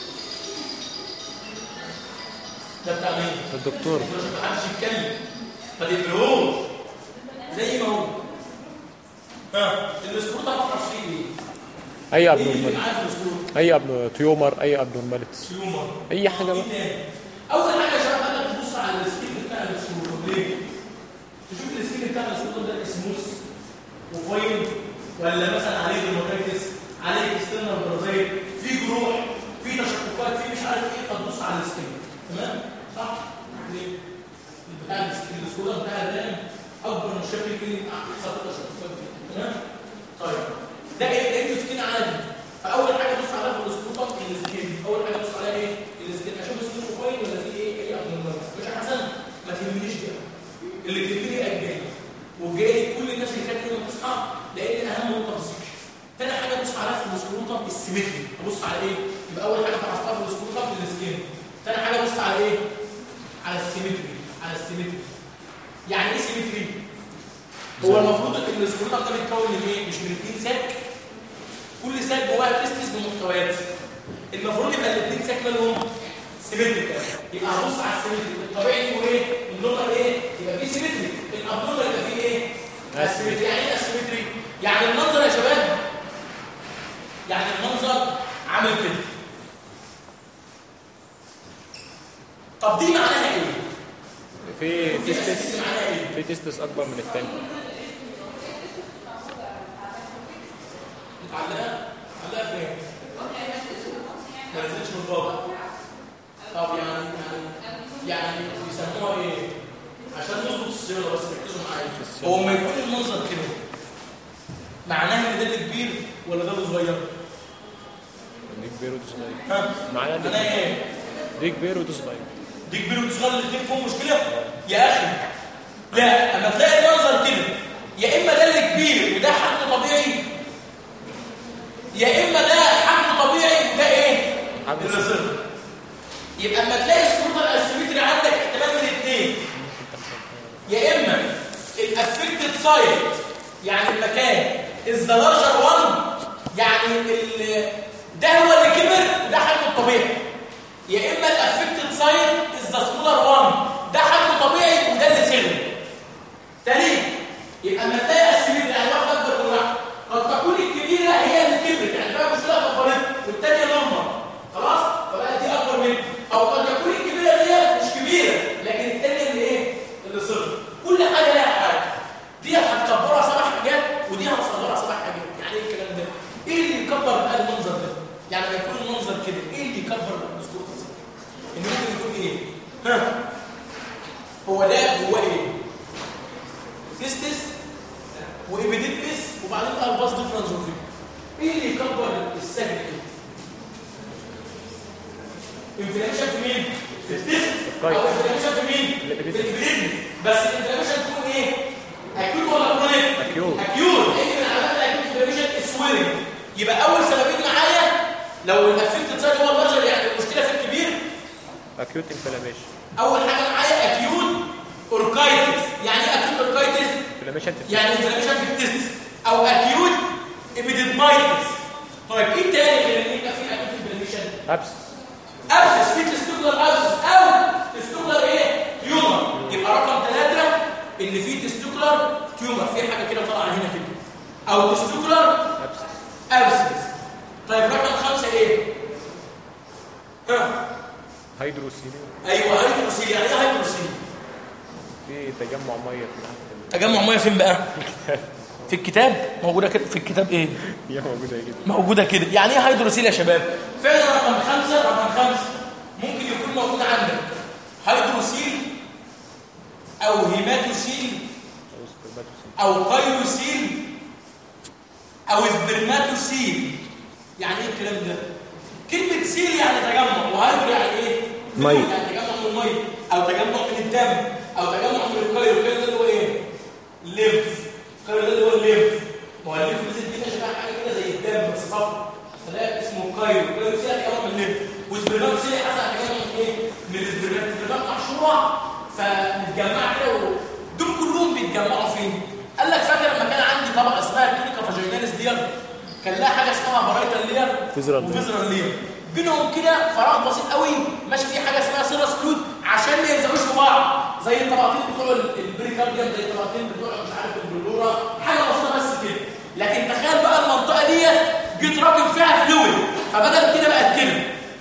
ده بتاع مين؟ الدكتور. ما حدش يتكلم ما تقفلهوش زي ما هو. ها السكروتا افحص فيه ايه؟ اي ابنورمال عارف السكروتا اي ابن تيومر اي ابنورماليتي تيومر اي حاجه بقى. اول حاجه يا شباب انا تبص على السكين بتاع السكروتا. ليه؟ تشوف السكين بتاع السكروتا ده سموث وفاين ولا مثلا عليه ديموكراتيس، عليه اكسترنال برازيل، في جروح، في تشققات، في مش عارف ايه. فتبص على السكين. تمام؟ صح؟ ليه؟ بتاع السكين السكروتا بتاع الرام اكبر من الشكل فيه احسن تشققات. تمام؟ طيب ده ايه؟ ده سكين عادي. فاول حاجه بص عليها في السكروتا السكين. اول حاجه بص عليها ايه؟ السكين. اشوف السكين فاين ولا في ايه؟ ايه ابنورماليتي. مش حسن ما تهمنيش ده. اللي تهمني اجل وجاي كل الناس اللي كانت يوم تصحى لان اهم نقطه في السكشن. تاني حاجه ابص عليها في السكروتا السيمتري. ابص على ايه؟ يبقى اول حاجه فحصتها في السكروتا في السكين. تاني حاجه ابص على ايه؟ على السيمتري. على السيمتري يعني ايه سيمتري؟ هو المفروض ان السكروتا ده بيتكون من ايه؟ مش من اثنين ساك. كل ساك جواها تيستس بمحتويات. المفروض يبقى الاثنين ساك مالهم سيمتري. يبقى هبص على السيمتري. الطبيعي هو ايه؟ النقطه ايه؟ يبقى في سيمتري. الابنورمال يبقى فيه ايه؟ اسيمتري. يعني ايه اسيمتري؟ يعني المنظر يا شباب، يعني المنظر عامل كده. طب دي معناها ايه؟ في تيستس معناها ايه؟ في تيستس اكبر من الثاني. علقها علقها فين؟ ما نزلتش من البابا. طب يعني يعني يعني بيسموها ايه؟ عشان نظبط الصيانه بس ركزوا معايا. هو ما يكون المنظر كده معناه ان ده اللي كبير ولا ده اللي صغير؟ ده كبير وده صغير. ها؟ معناه معناه ايه؟ ده كبير وده صغير. ده كبير وده صغير الاثنين فيهم مشكله؟ يا اخي لا، اما تلاقي المنظر كده يا اما ده اللي كبير وده حجم طبيعي، يا اما ده حجم طبيعي وده ايه؟ اللي صغير. يبقى اما تلاقي سكروتر اسيمتري عندك احتمال من الاثنين، يا اما الافكتد سايت يعني المكان از ذا لارجر وان، يعني ده هو اللي كبر وده حجمه الطبيعي، يا اما الافكتد سايت از ذا سمولر وان، ده حجمه طبيعي وده اللي صغر. تاني يبقى اما تلاقي اسيمتري يعني واحد اكبر من واحد، قد تكون الكبيره هي اللي كبرت يعني فيها مشكله كبرت والثانيه نورمال خلاص فبقى دي اكبر منها، او قد يكون الكبيره دي مش كبيره لكن الثانيه اللي ايه؟ اللي صغرت. كل حاجه لها حاجه، دي هتكبرها سبع حاجات ودي هتصغرها سبع حاجات. يعني ايه الكلام ده؟ ايه اللي يكبر بقى المنظر ده؟ يعني لما يكون المنظر كده ايه اللي يكبر الاسلوب ده؟ ان ممكن يكون ايه؟ ها هو ده هو ايه؟ تيستس وإبيديبس وبعدين بقى الباص ديفرنس وفيه. ايه اللي يكبر السجن كده؟ انفلاميشن في مين؟ في التيست او انفلاميشن في مين؟ في الإبيديبس. بس الانفلاميشن تكون ايه؟ اكيوت ولا كرونيك؟ اكيوت. اكيوت. ايه من علامات الاكيوت انفلاميشن؟ اسويرنج. يبقى اول سببين معايا لو الافكتد سايد هو اللارجر يعني المشكله في الكبير اكيوت انفلاميشن. اول حاجه معايا اكيوت اوركايتس. يعني ايه اكيوت اوركايتس؟ يعني انفلاميشن في التست او اكيوت ابيديدمايتس. طيب ايه تاني غير ان يبقى في اكيوت انفلاميشن؟ ابسس. ابسس في تستوكولار ابسس او تستوكولار ايه؟ تيومر. يبقى رقم ثلاثة ان في تستوكولار تيومر، في حاجه كده طالعه هنا كده، او تستوكولار ابسس. ابسس. طيب رقم خمسة ايه؟ ها هيدروسيل. ايوه هيدروسيل. يعني ايه هيدروسيل؟ في تجمع ميه في تجمع ميه فين بقى؟ في الكتاب موجوده كده. في الكتاب ايه؟ هي موجوده كده. موجوده كده. يعني ايه هيدروسيل يا شباب؟ فعلا رقم خمسة رقم خمسة ممكن يكون موجود عندك هيدروسيل او هيماتوسيل او قيروسيل او سبرماتوسيل. يعني ايه الكلام ده؟ كلمه سيل يعني تجمع، وهيدرو يعني ايه؟ ميه. يعني تجمع من الميه او تجمع من الدم او تجمع من القير. القير ده اللي هو ايه؟ الليمف. القير ده اللي هو الليمف. ما هو الليمف دي شبه حاجه كده زي الدم بس صفر، فده اسمه قير. القير ده تجمع من الليمف. والسبرماتوسيل حسب تجمع من ايه؟ من السبرمات. السبرمات محشوره فمتجمعه كده، دول كلهم بيتجمعوا فين؟ قال لك فاكر لما كان عندي طبقه اسمها التونيكا فاجيناليس ديال، كان لها حاجه اسمها بارايتال لير وفيزرال لير، بينهم كده فراغ بسيط قوي ماشي فيه حاجه اسمها سيرس فلويد عشان ما يلزقوش في بعض، زي الطبقتين بتوع البريكارديوم، زي الطبقتين بتوع مش عارف البلورا، حاجه بسيطه بس كده. لكن تخيل بقى المنطقه دي جيت راكب فيها فلويد فبدل كده بقت كده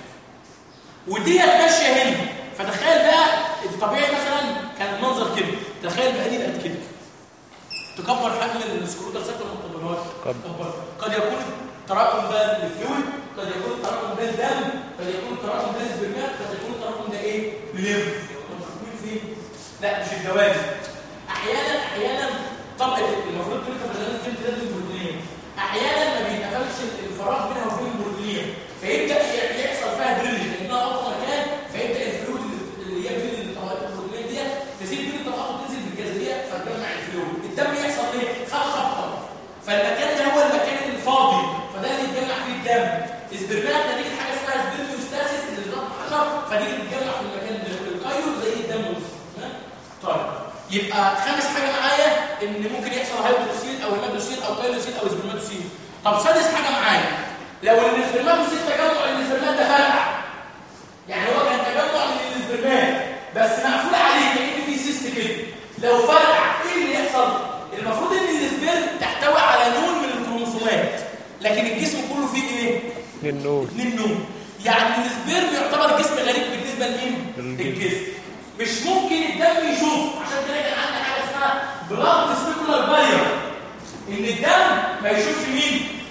وديت ماشيه هنا، فتخيل بقى الطبيعي مثلا كان المنظر كده، تخيل بقى دي بقت كده. تكبر حجم السكروتال سايت ولا ما تكبرهاش؟ تكبر. قد يكون تراكم ده للفلويد، قد يكون تراكم ده الدم، قد يكون تراكم ده السبرمات، قد يكون تراكم ده ايه؟ الليمف. مفهوم فين؟ لا مش الجواز. احيانا احيانا طبقه المفروض تلك فاجيناليس دي امتداد للبروتين، احيانا ما بيتقفلش الفراغ بينها وبين البروتين فيبدا يحصل فيها درينج لانها اقوى مكان، فيبدا الفلويد اللي هي بين الطبقات البروتين دي تسيب بين الطبقات وتنزل بالجاذبيه فتجمع الفلويد. الدم يحصل ايه؟ خد خبطه، فالمكان ده هو المكان الفاضي فده اللي يتجمع فيه الدم. السبرمات نتيجه حاجه اسمها سبرميوستاسيس اللي بتضغط حجر فدي بتتجمع في المكان ده. القيود زي الدم والسبرمات. طيب يبقى خامس حاجه معايا ان ممكن يحصل هيدروسيل او هيماتوسيل او قيلوسيل او سبرماتوسيل. طب سادس حاجه معايا لو السبرماتوسيل تجمع السبرمات ده فرقع، يعني هو كان تجمع من السبرمات بس مقفول عليه كأن في سيست كده، لو فرقع ايه اللي يحصل؟ المفروض ان السبرم تحتوي على نون من الكروموسومات لكن الجسم كله فيه ايه؟ اثنين نون. اثنين نون. يعني السبرم يعتبر جسم غريب بالنسبه لمين؟ للجسم. مش ممكن الدم يشوف، عشان كده كان عندنا حاجه اسمها بلاد سبيكولار بارير، ان الدم ما يشوفش مين؟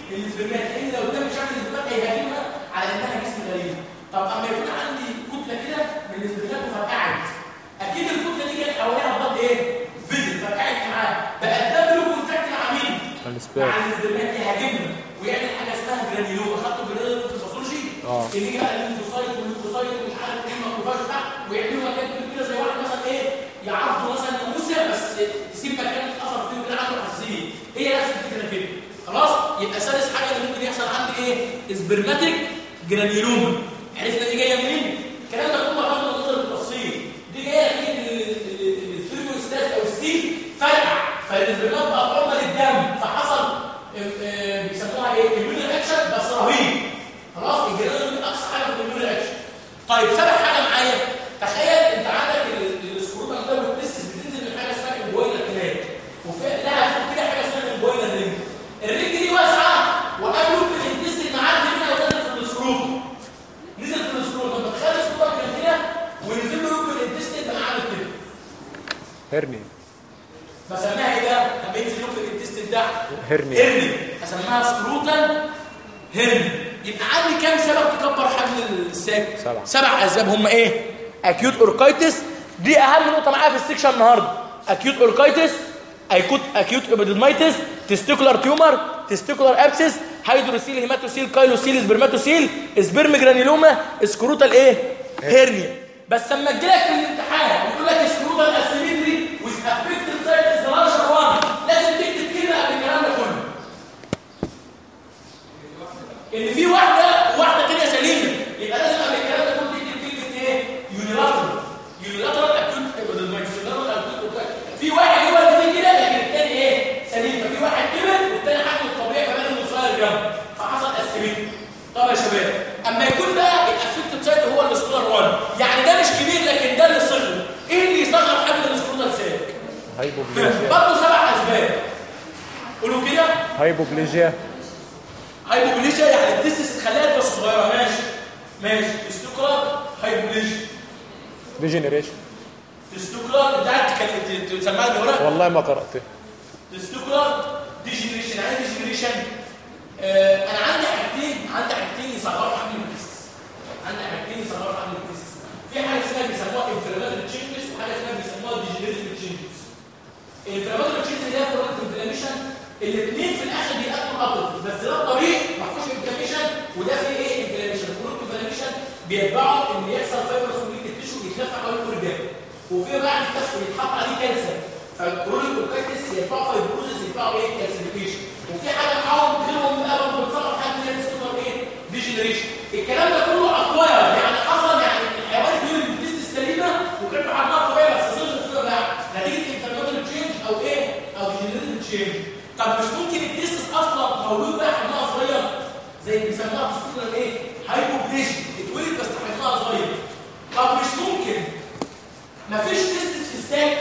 الاسبرمات، لان لو قدام شكل الاسبرمات هيهاجمها على انها جسم غريب. طب اما يكون عندي كتله كده من الاسبرمات وفرقعت، اكيد الكتله دي كانت حواليها بلاد ايه؟ فيزل، فرقعت معاه، بقى الدبل كونتاكت مع مين؟ مع الاسبرمات يهاجمها ويعمل حاجه اسمها جرانيلوما. خدتوا جرانيلوما في الباثولوجي؟ اه اللي يجي بقى الليمفوسايت والليمفوسايت ومش عارف ايه الماكروفاج بتاع، ويعملوا مكان كده زي واحد مثلا ايه؟ يعضوا مثلا موسى بس تسيب مكان الاثر فيه وكده عنده حساسيه. هي نفس الفكره كده. خلاص؟ يبقى ثالث حاجه اللي ممكن يحصل عندي ايه؟ اسبرماتيك جرانيلوما. عرفنا دي جايه منين؟ الكلام ده كله هناخده نظر بالتفصيل. دي جايه من الفيرموستات او السيل فرقع، فالاسبرمات بقى عرضه للدم، فحصل بيسموها ايه؟ الميوني اكشن بس رهيب. خلاص؟ الجرانيلوما اقصى حاجه في الميوني اكشن. طيب سبع حاجه معايا. تخيل انت عندك السكروتم ده والتستس بتنزل من حاجه اسمها البويلر كلاب، وفي لها فوق كده حاجه اسمها البويلر رينج. الرينج دي واسعه وقبله الانتستين معدي منها ونزل في السكروتم. نزل في السكروتم، لما تخيل السكروتم كان كده ونزل له يوم الانتستين بقى عامل كده. هرني. بسميها ايه ده؟ لما ينزل يوم الانتستين ده هرني. هرني. اسميها سكروتم هرني. يبقى عندي كام سبب تكبر حجم الساك؟ سبعة. سبع اسباب. هم ايه؟ اكيوت اوركايتس، دي اهم نقطه معايا في السكشن النهارده. اكيوت اوركايتس، اكيوت اكيوت ابيديدمايتس، تستيكولار تيومر، تستيكولار ابسس، هيدروسيل هيماتوسيل كايلوسيل سبرماتوسيل، سبرم جرانيلوما، سكروتال ايه؟ هيرنيا. بس لما تجي لك في الامتحان يقول لك سكروتال اسيمتري ويز افكتد سايت از لارجر وان، لازم تكتب كلمه قبل الكلام ده كله. ان في واحده واحده كده سليمه، يبقى لازم قبل الكلام ده كله تكتب كلمه ايه؟ يونيلاترال. يونيلاترال اكيوت ابيديدمايتس. في واحد هو اللي فيه كده لكن الثاني ايه؟ سليم. ففي واحد كبر والثاني حجمه الطبيعي كمان انه صغير جنبه، فحصل اسيمتري. طب يا شباب، اما يكون بقى الافكتد سايت هو السكولار واحد، يعني ده مش كبير لكن ده اللي صغر، ايه اللي يصغر حجم السكولار سايت؟ هايبوبليجيا. برضه سبع اسباب. قولوا كده. هايبوبليجيا. هايبوبليجيا يعني التستس اتخلقت بس صغيره. ماشي ماشي. تستوكلار هايبوبليجيا. ديجنريشن. تستوكلار انت قاعد تسمعها بالورق؟ والله ما قرأته. تستوكلار ديجنريشن. يعني ديجنريشن آه انا عندي حاجتين عندي حاجتين يصغروا حجم التستس. عندي حاجتين يصغروا حجم التستس. في حاجه اسمها بيسموها انفلاماتوري تشينجز وحاجه اسمها بيسموها ديجنريتيف تشينجز. الانفلاماتوري تشينجز اللي هي كرونيك انفلاميشن، الاثنين في الاخر بيأكلوا اطرف، بس ده الطريق ما فيهوش انفلاميشن وده فيه ايه؟ انفلاميشن. كرونيك انفلاميشن بيتبعوا ان يحصل فايبرس كونكتيف تيشو يتلف حوالين كل جانب، وفي بعد الكسر يتحط عليه كانسر. فالكرونيك اوركايتس يتبعوا فايبروزس يتبعوا ايه؟ كالسيفيكيشن. وفي حاجه معاهم غيرهم من الاول بتصرف حاجه اللي هي اسمها ايه؟ ديجنريشن. الكلام ده كله اقوياء، يعني حصل يعني الحيوان بيقول ان التست سليمه وكان في حجمها طبيعي بس صغرت فيها بقى نتيجه انفلاماتوري تشينج او ايه؟ او ديجنريتيف تشينج. طب مش ممكن التستس اصلا مولود بقى حجمها صغير زي اللي بيسموها بسكولار ايه؟ هايبوبليجيا، اتولد بس حجمها صغير. طب مش ممكن مفيش تستس في الساك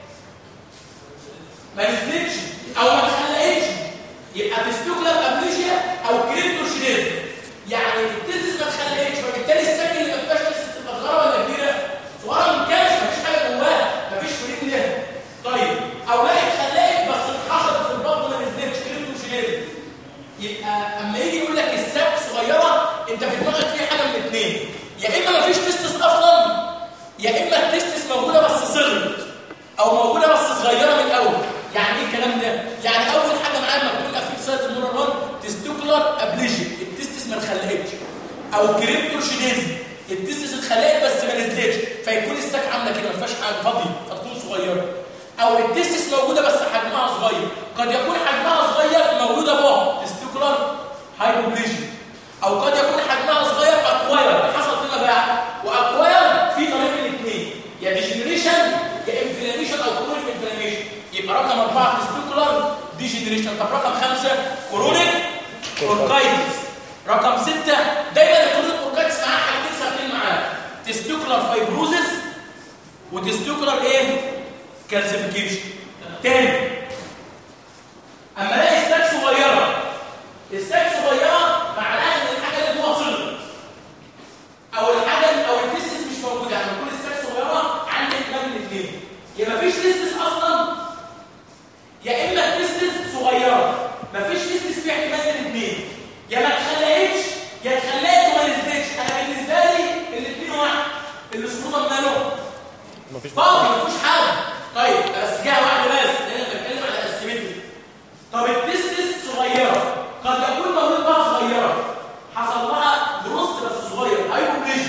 ما نزلتش او ما اتخلقتش، يبقى تستوكلر ابليجيا او كريبتوشينيزم. يعني التستس ما اتخلقتش، فبالتالي الساك اللي ما فيهاش تستس تبقى صغيره ولا كبيره؟ صغيره من كاش، مفيش حاجه جواها، مفيش فريق ليها. طيب او لا اتخلقت بس اتحشرت في البطن ما نزلتش، كريبتوشينيزم. يبقى اما يجي يقول لك الساك صغيره انت في دماغك في حاجه من الاثنين، يا اما مفيش تستس اصلا يا اما التستس موجوده بس صغرت او موجوده بس صغيره من الاول. يعني ايه الكلام ده؟ يعني اول حاجه معايا لما تكون افكت سايت النورال وان تستوكلر ابليجيا، التستس ما اتخلقتش، او كريبتوشينيزم، التستس اتخلقت بس ما نزلتش، فيكون الساك عامله كده ما فيهاش حاجه فاضيه فتكون صغيره. او التستس موجوده بس حجمها صغير، قد يكون حجمها صغير موجوده بقى تستوكلر هايبوبليجيا، او قد يكون حجمها صغير اكواير حصل فيما بعد. واكواير في طريق من الاثنين، يا ديجنريشن يا انفلاميشن او كرونيك انفلاميشن. يبقى رقم أربعة تستوكلر ديجنريشن. طب رقم خمسة كرونيك اوركايتس. رقم ستة دايما الكرونيك اوركايتس معاه حاجتين ثابتين معاه، تستوكلر فايبروزس وتستوكلر ايه؟ كالسيفيكيشن. تاني اما الاقي الساك صغيره، الساك صغيره معناها ان الحاجه اللي جوه صغرت، او الحاجه او التستس مش موجوده. يعني كل الساك صغيره عندي احتمال من الاثنين، يا مفيش تستس اصلا يا اما التستس صغيره. مفيش تستس في احتمال من الاثنين، يا ما تخليتش يا تخليت وما نزلتش. انا بالنسبه لي الاثنين واحد. الاسكروتم ماله مفيش فاضي ما فيهوش حاجه. طيب بس جهه واحده بس انا بتكلم على الاسيمتري. طب التستس صغيره قد تكون مولود بقى صغيره حصل لها بروس بس صغير هايبوبليجيا،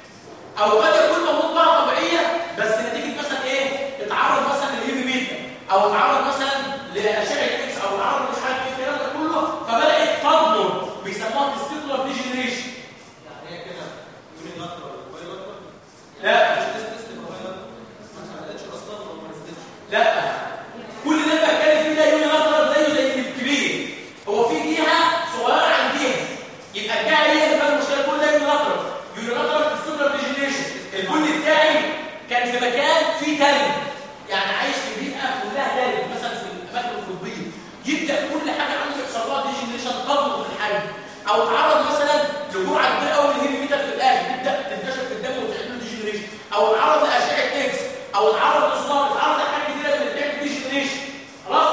او قد يكون مولود بقى طبيعيه بس نتيجه مثلا ايه اتعرض مثلا للاي في بيتا او اتعرض مثلا لاشعه اكس او اتعرض مش عارف ايه الكلام ده كله فبدات تضمر بيسموها تستيكولار ديجنريشن. يعني هي كده يورين لاترال بايلاترال؟ لا مش تست تبقى بايلاترال ما اتعملتش اصلا وما نزلتش. لا كل اللي انا بتكلم فيه ده يوني لاترال زيه زي الكبير. هو في جهه صغيره عن جهه يبقى الجهه هي اللي فيها المشكله. كل ده يوني لاترال. يوني لاترال تستيكولار ديجنريشن. البن بتاعي كان في مكان فيه تلج، يعني عايش في بيئه كلها تلج مثلا في الاماكن القطبيه، يبدا كل حاجه عنده يحصل لها ديجنريشن تضمر في الحجم، او اتعرض مثلا لجرعه كبيره قوي من الهيفي ميتال في الاخر تبدا تنتشر في الدم وتعمل له ديجنريشن، او اتعرض لاشعه اكس او اتعرض لصداع اتعرض لحاجات كتيره اللي بتعمل ديجنريشن. خلاص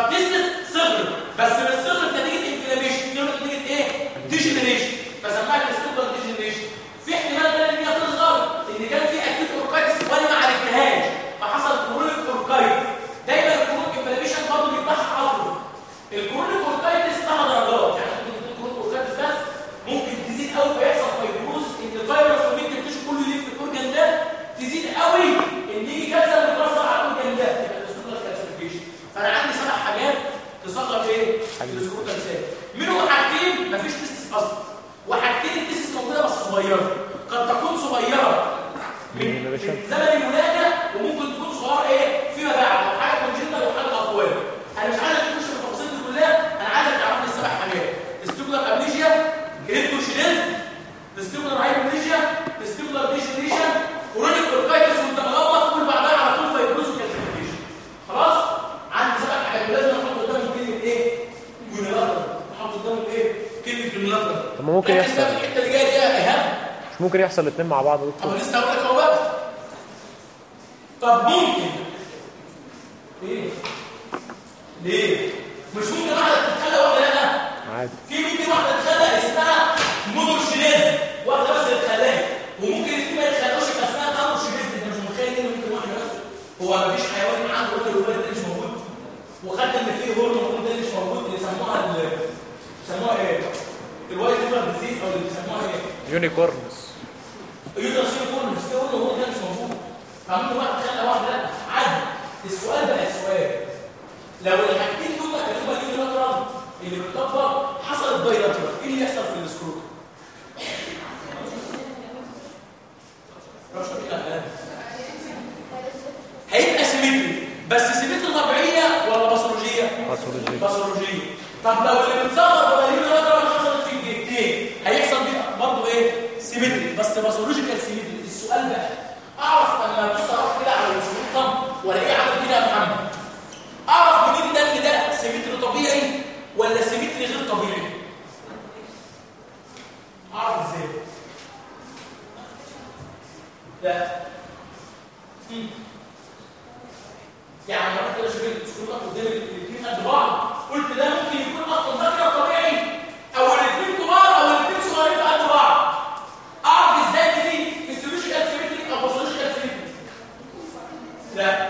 فبتسس صغر بس مش صغر نتيجه انفلاميشن، صغر نتيجه ايه؟ ديجنريشن، فسماها تستيكولار ديجنريشن. في احتمال تاني ان هي تصغر ان كان في اكيد اوركايتس وانا ما عرفتهاش فحصل كرونيك اوركايتس. دايما الكرونيك انفلاميشن برضه بيتبعها اطول. الكرونيك اوركايتس لها درجات، يعني ممكن تكون كرونيك اوركايتس بس ممكن تزيد قوي فيحصل فيبروز ان الفيروس ممكن التشو كله يلف في الاورجن ده، تزيد قوي ان يجي كانسر يتوزع على الاورجن ده يبقى الاسكروتال كالسيفيكيشن. فانا عندي سبع حاجات تصغر ايه؟ الاسكروتال كالسيفيكيشن. منهم حاجتين مفيش تستس اصلا، وحاجتين التستس موجوده بس صغيره. قد تكون صغيره من زمن الولاده وممكن تكون صغيره ايه فيما بعد او حاجه كونجنتال او حاجه اطوال. انا مش عايزك تخش في التفاصيل دي كلها، انا عايزك تعرف لي السبع حاجات: تستيكولار امنيجيا، جريتوشينيزم، تستيكولار هايبوبليجيا، تستيكولار ديجنريشن، كرونيك اوركايتس وانت مغمض كل بعدها على طول فيبروز وكالسيفيكيشن. خلاص عندي سبع حاجات ولازم احط قدامهم كلمه ايه؟ يونيلاترال. احط قدامهم ايه؟ كلمه يونيلاترال. طب ممكن يحصل الحته اللي جايه دي اهم. مش ممكن يحصل الاثنين مع بعض يا دكتور؟ طب لسه هقول لك اهو بقى. طب ممكن ليه؟ ليه؟ مش ممكن واحده تتخلق واحده لا؟ عادي. في ممكن واحده تتخلق اسمها مونوشينيزم، واحده بس اللي تتخلق، وممكن الاثنين ما يتخلقوش يبقى اسمها كاروشينيزم. انت مش متخيل ان ممكن واحده بس؟ هو مفيش حيوان عنده راجل وولد ده مش موجود؟ وخد ان فيه هرمون ده مش موجود اللي يسموها ال يسموها ايه؟ الوايت ليفر ديزيز او اللي بيسموها ايه؟ يونيكورنز. يونيكورنز يونيكورنز ده هرمون ده مش موجود. فممكن واحد تخلق واحده لا عادي. السؤال بقى السؤال لو الحاجتين دول كانوا يونيلاترال اللي بتكبر حصلت بايلاترال ايه اللي يحصل في السكروت؟ هيبقى سيمتري بس سيمتري طبيعيه ولا باثولوجيه؟ باثولوجيه. باثولوجيه. طب لو اللي بتصغر ولا يونيلاترال حصلت في الجهتين هيحصل برضه ايه؟ سيمتري بس باثولوجيكال سيمتري. السؤال بقى اعرف لما ابص اروح كده على السكروتم ولا ايه عمل كده يا محمد؟ اعرف منين ده ان ده سيمتري طبيعي ولا سيمتري غير طبيعي؟ اعرف ازاي؟ لا مم. يعني انا رحت كده شفت السكروتم قدام الاثنين قد بعض قلت ده ممكن يكون اصلا ده كده طبيعي او الاثنين كبار او الاثنين صغيرين قد بعض. اعرف ازاي دي فيسيولوجيكال سيمتري او باثولوجيكال سيمتري؟ لا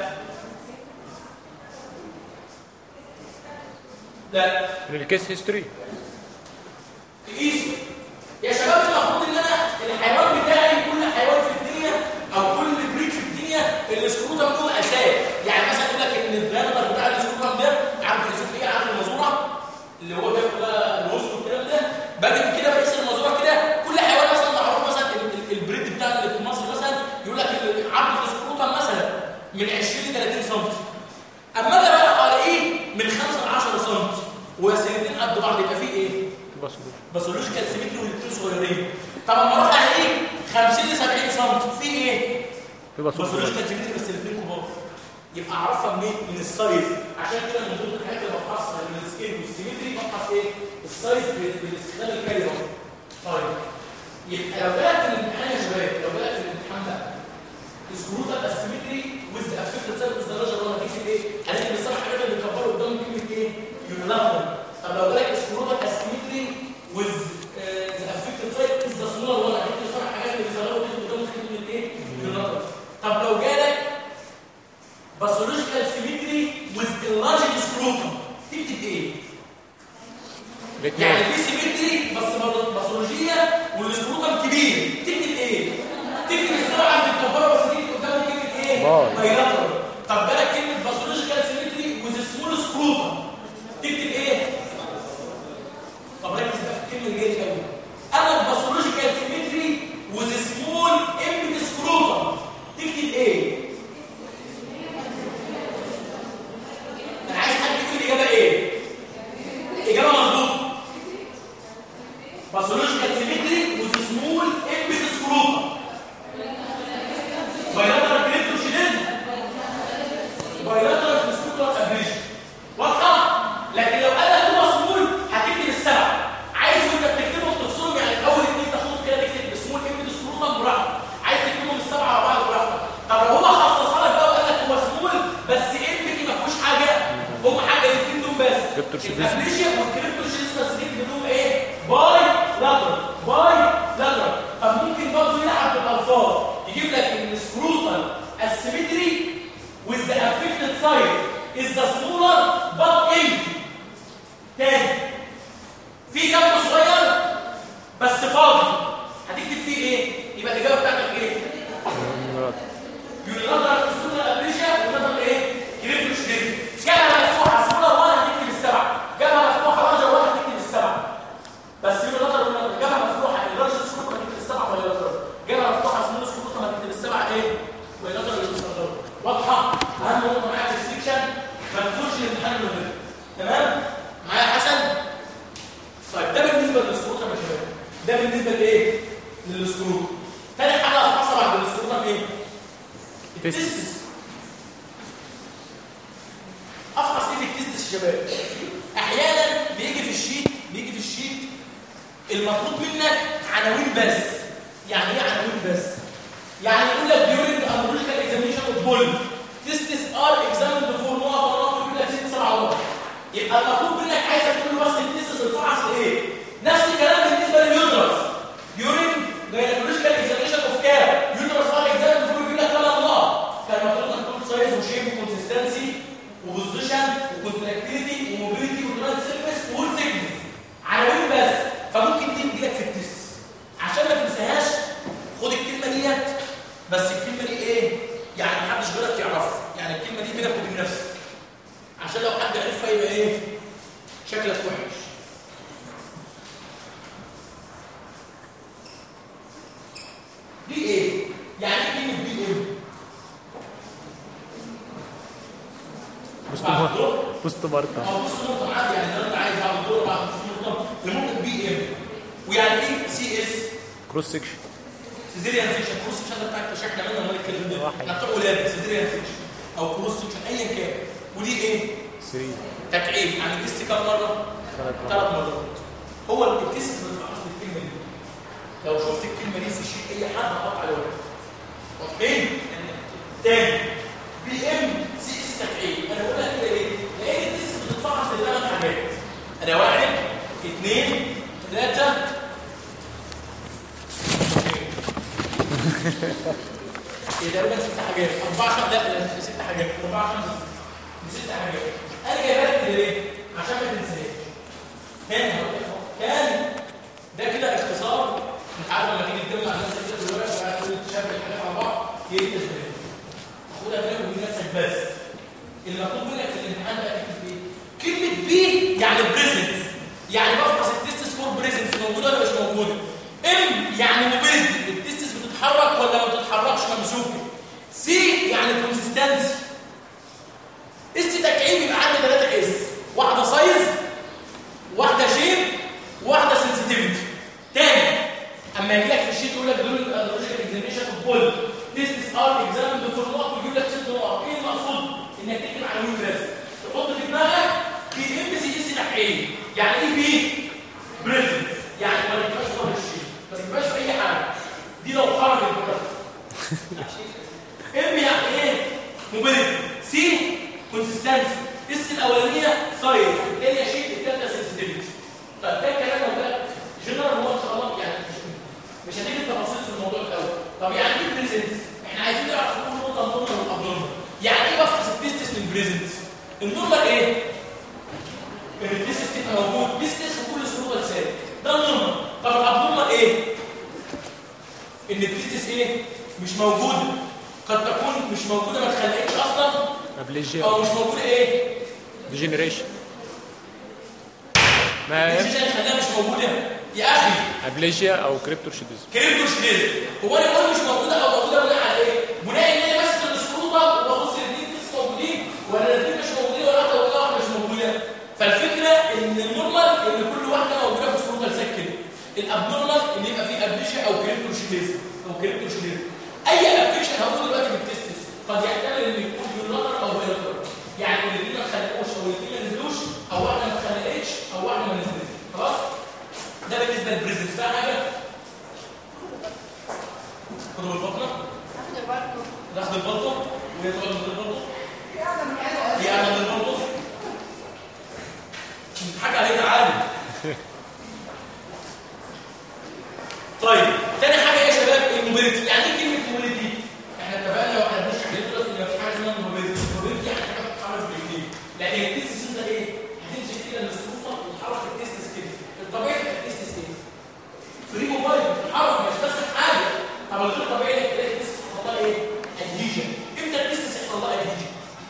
لا من الكيس هيستوري تقيسه يا شباب. المفروض ان انا الحيوان بتاعي كل حيوان في الدنيا او كل بريد في الدنيا الاسكروتم له اساس. يعني مثلا يقول لك ان الدايمتر بتاع الاسكروتم ده عارف الاسكروتم ايه؟ عارف المزوره اللي هو بياخد بقى الوسط والكلام ده باجي كده بقيس المزوره كده. كل حيوان مثلا معروف مثلا البريد بتاع اللي في مصر مثلا يقول لك عرض الاسكروتم مثلا من عشرين ل ثلاثين سم. اما انا بقى الاقيه من خمسة ل عشرة سم وسنتين قد بعض يبقى فيه ايه؟ باثولوجيكال سيمتري والاثنين صغيرين. طب اما اروح الاقيه خمسين ل سبعين سم فيه ايه؟ في باثولوجيكال سيمتري بس الاثنين كبار. يبقى اعرفها منين؟ من السايز. عشان كده من ضمن الحاجات اللي بفحصها من السكيل والسيمتري بفحص ايه؟ السايز باستخدام الكاليبر. طيب يبقى لو جالك في الامتحان يا شباب، لو جالك في الامتحان ده السكروتال اسيمتري ويز افكتد سيرفيس درجه ولا هتكتب ايه؟ هنكتب السبع حاجات اللي بيكبروا قدام كلمه ايه؟ يونيلاترال. طب لو جالك سكروتال اسيمتري ويز يعني في سيمتري بس باثولوجيه والسكروتم كبير، تكتب ايه؟ تكتب السبعه عند الكبار بس تيجي قدام كلمه ايه؟ بايلاترال. طب بالك كلمه باثولوجيكال سيمتري وذ سمول سكروتم تكتب ايه؟ طب ركز بقى في الكلمه اللي جايه قوي. انا الباثولوجيكال سيمتري وذ سمول امبيد سكروتم تكتب ايه؟ انا عايز حد يقول الاجابه ايه؟ الاجابه مظبوطه. باثولوجيكال سيمتري وذ سمول امبيد سكروتم. بايلاترال كريبتوشينيزم، بايلاترال سكروتال ابريشن. واضحه؟ لكن لو قال لك هو سمول هتكتب السبعه. عايز وانت بتكتبهم تفصلهم، يعني اول اثنين تاخدهم كده تكتب سمول امبيد سكروتم براحتك، عايز تكتبهم السبعه على بعض براحتك. طب لو هو خصصها لك بقى وقال لك هو سمول بس امبيد ما فيهوش حاجه، هم حاجه الاثنين دول بس، الابريشن والكريبتوشينيزم بس تكتب لهم ايه؟ باي لاترال، باي لاترال. طب ممكن برضه يلعب بالالفاظ، يجيب لك ان سكروتال السيمتري with the affected side is the smaller but empty. تاني في جنب صغير بس فاضي، هتكتب فيه ايه؟ يبقى الاجابه بتاعتك ايه؟ يونيلاترال سكروتال ابريشن ونضرب ايه؟ كريبتوشينيزم. جابها مفتوحه سمولر واحد هتكتب السبعه، جابها مفتوحه لارجر واحد هتكتب السبعه. بس يونيلاترال جابها مفتوحه اللارجر سكروتال هتكتب السبعه ولا لاترال، جابها مفتوحه سمول سكروتال هتكتب السبعه ايه؟ ويلاترال يونيلاترال. واضحه؟ اهم نقطه معايا في السكشن ما تدخلش الامتحان من تمام؟ معايا حسن؟ طيب ده بالنسبه للسكروتال يا شباب، ده بالنسبه لايه؟ للسكروتال. ثاني حاجه هتحصل بعد السكروتال ايه؟ التستس. افحص ايه في التستس يا شباب؟ احيانا بيجي في الشيت بيجي في الشيت المطلوب منك عناوين بس. يعني ايه عناوين بس؟ يعني يقول لك during anatomical examination of ball testes are examined before نقط ونقط ويقول لك ست سبع نقط. يبقى المطلوب منك عايزك تقول له بس التستس بتفحص ايه؟ نفس الكلام بالنسبه لليوترس. during anatomical examination of care يوترس are examined before يقول لك ثلاث نقط. كان المفروض انك تقول سايز وشيب وكونسستنسي وبوزيشن وكونتراكتيليتي وموبيليتي وترانس سيرفيس وول ثيكنس. عناوين بس، فممكن دي تجي لك في التست. عشان ما تنساهاش خد الكلمه ديت بس. الكلمه دي ايه؟ يعني محدش غيرك يعرفها، يعني الكلمه دي بينك وبين نفسك، عشان لو حد عرفها يبقى ايه؟ شكلك وحش. دي ايه؟ يعني ايه كلمه دي ايه؟ بوست بوست مارتا او بوست مارتا عادي، يعني لو انت عايز بعد الدور بعد بوست مارتا لمده بي ام. ويعني ايه سي اس؟ كروس سكشن. سيزيريان سيكشن. كروس سيكشن ده بتاعك تشكل منه امال الكلام ده احنا بتوع ولاد سيزيريان سيكشن او كروس سيكشن ايا كان. ودي ايه؟ ثلاثة تكعيب. يعني الاس كام مره؟ ثلاث مرات. هو التست بتفحص الكلمه دي. لو شفت الكلمه دي في شيء اي حد هحط عليه واحد. واضحين؟ تاني بي ام سي اس تكعيب. انا بقول لك كده ليه؟ لان التست بتتفحص بثلاث حاجات. انا واحد اثنين ثلاثه ايه تقريبا ست حاجات. أربعة خمسة لا لا ست حاجات. أربعة خمسة دي ست حاجات. أنا جايبها لك كده ليه؟ عشان ما تنساهاش. كان كان ده كده اختصار. أنت عارف لما تيجي تجمع الناس كده دلوقتي وقاعد تقول تشبه الحاجات على بعض هي التشبيه. خدها بينك وبين نفسك بس. المطلوب منك في الامتحان بقى تكتب ايه؟ كلمة بي يعني بريزنس. يعني بفحص التستس فور بريزنس موجودة ولا مش موجودة. ام يعني موبيليتي، التستس بتتحرك ولا ما بتتحركش ممسوكه. سي يعني كونسستنسي. اس تكعيب يبقى عندي ثلاثة اس، واحدة سايز واحدة شيب واحدة سنسيتيفيتي. تاني اما يجي لك في الشيت يقول لك دول الانالوجيكال اكزامينشن اوف بول تستس ار اكزامند فور نقط ويجيب لك ست نقط. ايه المقصود؟ انك تكتب عناوين بس، تحط في دماغك في ام سي اس تكعيب. يعني ايه بي؟ بريزنس. يعني ما تبقاش ظاهر الشيء، ما تبقاش في اي حاجه. دي لو خرجت بره. ام يعني ايه؟ موبيليتي. سي كونسستنسي. اس الاولانيه سايز، الثانيه شيء، الثالثه سنسيتيفيتي. طيب ده الكلام ده جنرال هو ان شاء الله يعني مش هتيجي التفاصيل في الموضوع الاول. طب يعني ايه بريزنس؟ احنا عايزين نعرف نقطه نقطه ونقدرها. يعني ايه بفحص التستس من بريزنس؟ النورمال ايه؟ ان التستس تبقى موجود. تستس وكل مش موجوده، قد تكون مش موجوده ما اتخلقتش اصلا ابليجيا او مش موجوده ايه؟ ديجنريشن. ما الديجيشن خلاها مش موجوده يا اخي. ابليجيا او كريبتورشيديزم. كريبتورشيديزم هو انا بقول مش موجوده او موجوده بناء على ايه؟ بناء ان انا بس الشروطه وببص الاثنين لسه موجودين ولا الاثنين مش موجودين ولا واحده ولا واحده مش موجوده. فالفكره ان النورمال ان كل واحده موجوده في الشروط السكن. الابنورمال ان يبقى فيه ابليجيا او كريبتورشيديزم او كريبتورشيديزم. اي ابليكيشن هقوله دلوقتي في التستس قد يحتمل ان يكون يوناتر او بايلاتر، يعني الاثنين ما اتخلقوش او الاثنين ما نزلوش او واحده ما اتخلقتش او واحده ما نزلتش. خلاص؟ ده بالنسبه للبريزنس. فاهم حاجه؟ خدوا البطنه اخد البرضه ناخد البطنه وهي تقعد من البطنه هي قاعده من البطنه بتضحك علينا عادي. طيب تاني حاجه ايه يا شباب؟ الموبيليتي. يعني ايه كلمه موبيليتي؟ احنا اتفقنا واحنا بنشرح دلوقتي ان في حاجه اسمها موبيليتي. الموبيليتي يعني حاجه بتتحرك بالايدين، لكن التستس انت ايه؟ هتمسك كده المسكوفه وتحرك التستس كده. الطبيعي في التستس ايه؟ فري موبايل بتتحرك مش بس حاجه. طب الغير طبيعي انك تلاقي التستس يحصل لها ايه؟ اديجن. امتى التستس يحصل لها اديجن؟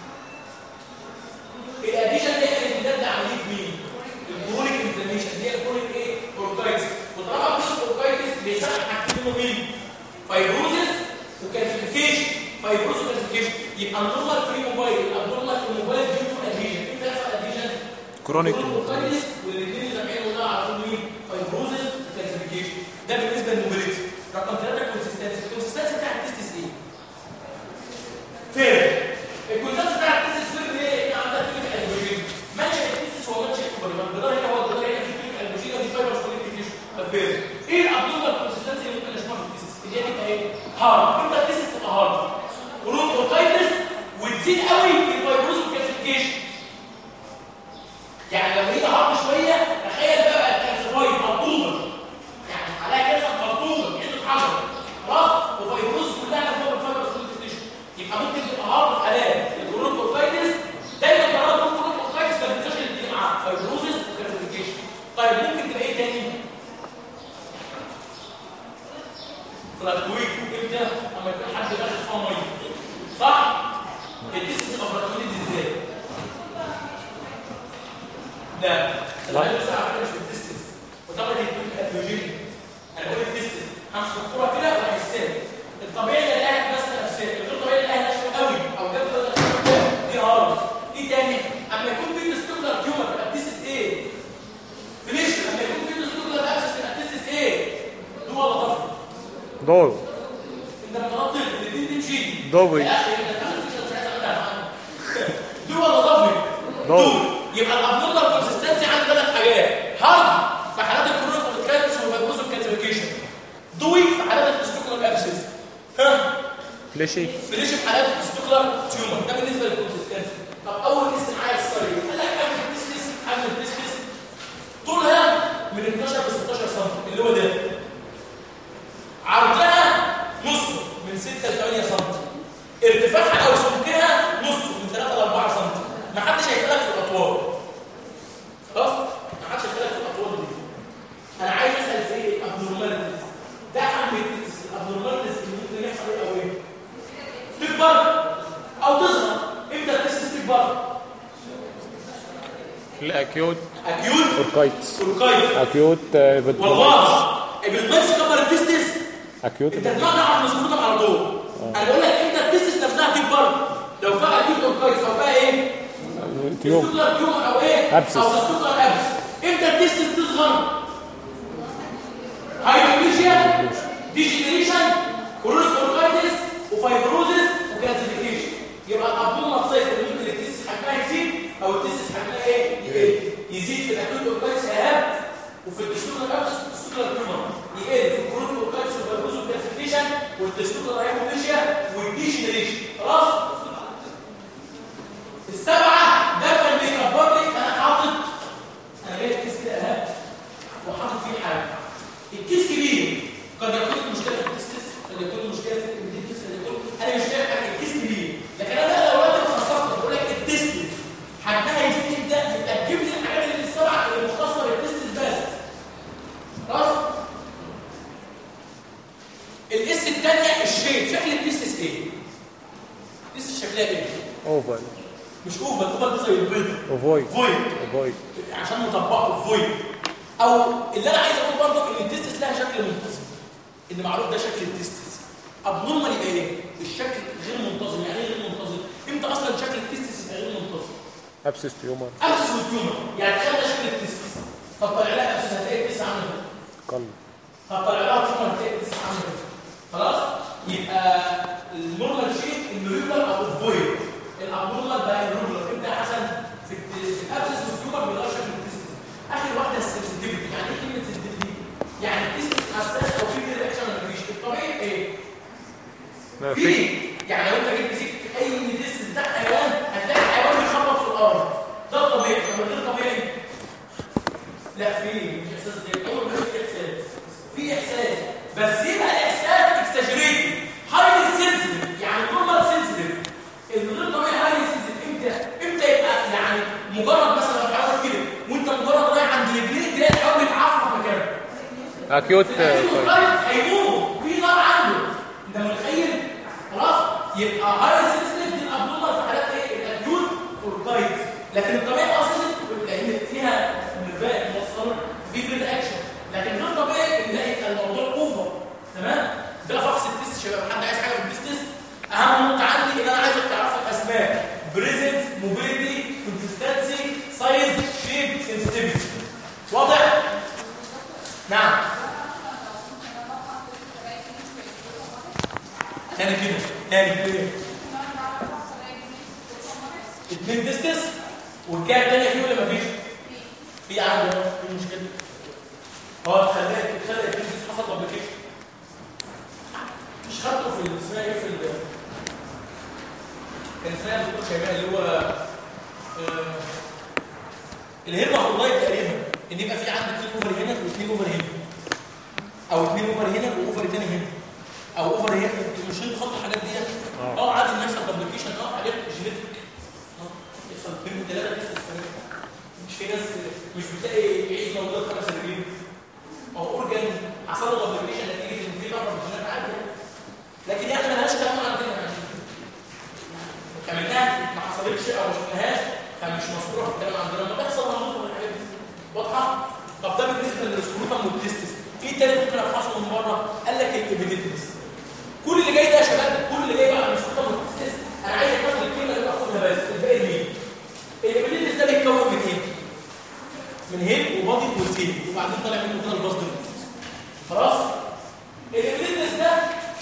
الاديجن دي اللي بتبدا عمليه مين؟ الكرونيك انفلاميشن. هي الكرونيك ايه؟ اوركايتس. وطالما في اوركايتس بيسبب حاجتين مهمين، فايبروزس وكالسيفيكيشن. فايبروز وكالسيفيكيشن يبقى النورمال فري موبايل. الابنورمال الموبايل دي تو اديجن. امتى يحصل اديجن؟ كرونيك اوركايتس. والاثنين اللي زمان ده على طول مين؟ فايبروزس وكالسيفيكيشن. ده بالنسبه للموبيليتي. رقم ثلاثة كونسيستنسي. الكونسيستنسي بتاع التستس ايه؟ فين؟ الكونسيستنسي بتاع التستس فين ايه؟ انت عندك كلمه البوجين. منشأ التستس هو منشأ الكوبريمان. الجدار هنا هو الجدار هنا في كلمه البوجين ودي فايبرز كونكتيفيشن. طب فين؟ ايه الابنورمال كونسيستنسي اللي ممكن نشوفها في التستس؟ اللي هي تبقى ايه؟ هارد. امتى التستس تبقى هارد؟ كرون اوركايتس وتزيد قوي في الفايبروز والكالسيفيكيشن. يعني لو هي هارد شويه تخيل بقى الكالسيفايد مطلوبه، يعني عليها كالسيوم مطلوبه كأنه اتحجر خلاص وفايبروز كلها فوق الفايبروز كونكتيفيشن. يبقى ممكن تبقى هارد في حالات الكرون اوركايتس. دايما قرارات الكرون اوركايتس ما بتنساش اللي مع فايبروزس وكالسيفيكيشن. طيب ممكن تبقى ايه تاني؟ فلاكتويد. امتى؟ اما يكون حد داخل فيها ميه صح؟ التستس تبقى فلاكتويد ازاي؟ لا لا بس على فكره مش التستس وطبعا يكون اتروجين. انا بقول التستس همسك الكوره كده وهيستلم. الطبيعي اللي الاهل بس نفسها، الغير طبيعي اللي الاهل ناشفه قوي او جاب دي هارد. ايه تاني؟ اما يكون في تستيكولار تيومر تبقى التستس ايه؟ فينيش. اما يكون في تستيكولار ابسس تبقى التستس ايه؟ دو ولا طفل؟ دو. انت بتغطي الاثنين تمشي دوي. يا اخي انت بتاخد فيشه مش عايز اعملها. دو ولا طفل؟ دو. يبقى الابنورمال كونسيستنسي عندي ثلاث حاجات. هارد في حالات الكرونيك اوركايتس والفايبروز والكالسيفيكيشن. دوي في حالات التستيكولار ابسس. ها؟ فليشي. فليشي في حالات التستيكولار تيومر. ده بالنسبه للكونسيستنسي. طب اول اسم معايا السرير قال لك حجم التستس حجم التستس طولها من اتناشر ل ستاشر سم اللي هو ده. عرضها نص من ستة ل ثمانية سم. ارتفاعها او سمكها نص من ثلاثة ل أربعة سم. ما حدش هيسالك في الاطوال. خلاص؟ ما حدش هيسالك في الاطوال دي. انا عايز اسال في ايه؟ الابنورماليتيز. ده حجم التستس. الابنورماليتيز اللي ممكن يحصل ايه او ايه؟ تكبر او تصغر. امتى التستس تكبر؟ الاكيوت اكيوت اوركايتس. اوركايتس. اكيوت والله البلماتس كبر التستس. اكيوت انت دماغك على مظبوطه على طول. انا بقول لك امتى التستس نفسها تكبر؟ لو فيها اكيوت اوركايتس او فيها ايه؟ تيوم. تستيكولار تيوم او ايه؟ أبسس. او تستيكولار ابس. امتى التستس تصغر؟ هايبريشيا، ديجنريشن، كرونيك اوركايتس وفايبروزس وكالسيفيكيشن. يبقى الابنورمال سايز اللي ممكن التستس حجمها يزيد او التستس حجمها ايه؟ يقل. يزيد في الاكيوت اوركايتس اهم وفي التستيكولار ابسس والتستيكولار تيومر. يقل في الكرونيك اوركايتس والفايبروزس والكالسيفيكيشن والتستيكولار هايبريشيا والديجنريشن. خلاص؟ السبعه ده كان بيكبر لي. انا حاطط انا جايب كيس كده اهو وحاطط فيه حاجه. الكيس كبير قد يكون المشكله في التستس، قد يكون المشكله في التستس، قد يكون انا مش فاهم حاجه. الكيس كبير لكن انا بقى لو وقت خصصت بقول لك التستس حجمها يزيد امتى؟ يبقى تجيب لي الحاجات اللي السبعه اللي مختصره بالتستس بس. خلاص؟ الاس الثانيه الشيب. شكل مش اوفر، اوفر دي زي البيضه. اوفويد فويد اوفويد عشان نطبقه فويد. او اللي انا عايز اقوله برضه ان التستس لها شكل منتظم، ان معروف ده شكل التستس. ابنورمال يبقى ايه؟ الشكل غير منتظم. يعني ايه غير منتظم؟ امتى اصلا شكل التستس يبقى غير منتظم؟ ابسس تيومر ابسس والتيومر. يعني تخيل ده شكل التستس، طب طلع لها ابسس هتلاقي التستس عامله كده، قلب طب طلع لها تيومر هتلاقي التستس عامله كده. خلاص؟ يبقى النورمال شيب الريجولار او الفويد. الابنورمال بقى الريجولار. امتى يا حسن؟ في الابسس والتيومر بيغير شكل التستس. اخر واحده السنسيتيفيتي. يعني ايه كلمه سنسيتيفيتي؟ يعني التستس حساس او في رياكشن ولا مفيش؟ الطبيعي ايه؟ ما في. في يعني لو انت جيت مسكت اي تيست بتاع حيوان هتلاقي الحيوان بيخبط في الارض. ده الطبيعي. طب غير طبيعي؟ لا في مش احساس ده. اول ما في احساس، في احساس بس يبقى الاحساس اكستاجريتد هايلي سنسيتيف. يعني نورمال سنسيتيف. الغير طبيعي هايلي سنسيتيف امتى؟ امتى يبقى يعني مجرد مثلا لو حيوان كده وانت مجرد رايح عند رجليك تلاقي الحيوان بيتعفرت مكانه. اكيوت هيموت في نار عنده. انت متخيل؟ خلاص؟ يبقى هاي سنسيتيف دي الابنورمال في حالات ايه؟ الاكيوت اوركايتس. لكن الطبيعي اصلا لان فيها نرفات موصله في بريد اكشن. لكن غير طبيعي ان نلاقي الموضوع اوفر. تمام؟ ده فحص التست يا شباب. حد عايز حاجه في التست؟ اهم نقطه عندي ان انا عايزك تعرف الاسماء: بريزنس، موبيليتي، كونسستنسي، سايز، شيب، سنسيتيفيتي. واضح؟ نعم. تاني كده تاني كده اتنين ديستس والجهه الثانيه فيه ولا مفيش؟ في عندي في مشكله. اه اتخلقت اتخلقت الديستس حصل ابلكيشن. مش خدته في اسمها ايه في ال كان اسمها الدكتور شيماء اللي هو آه الهيرما هولايت تقريبا، ان يبقى في عندي اثنين اوفر هنا واثنين اوفر هنا، او اثنين اوفر هنا واوفر ثاني هنا، او اوفر هنا. انتوا مش هتخطوا الحاجات دي؟ اه عادي ان يحصل دبليكيشن. اه حاجات جينيتك اه يحصل بين ثلاثه تيست. مش في ناس مش بتلاقي عيد مولود خمس رجلين او اورجان حصل له دبليكيشن نتيجه ان في ضربه في الجينات عادي. لكن يعني ما لهاش كلام عندنا يعني كملناها ما حصلتش او ما شفناهاش فمش مذكوره في الكلام عندنا. لما بيحصل هنوصل للحاجات دي. واضحه؟ طب ده بالنسبه للسكروتم والتستس. في تاني ممكن ابحثه من بره قال لك الابيديتس. كل اللي جاي ده يا شباب، كل اللي جاي بقى من السكروتم والتستس انا عايز اخد الكلمه اللي باخدها بس الباقي مين؟ الابيديتس ده بيتكون من ايه؟ من هيد وبادي وتيل وبعدين طالع منه كده الباص ده. خلاص؟ الابيديتس ده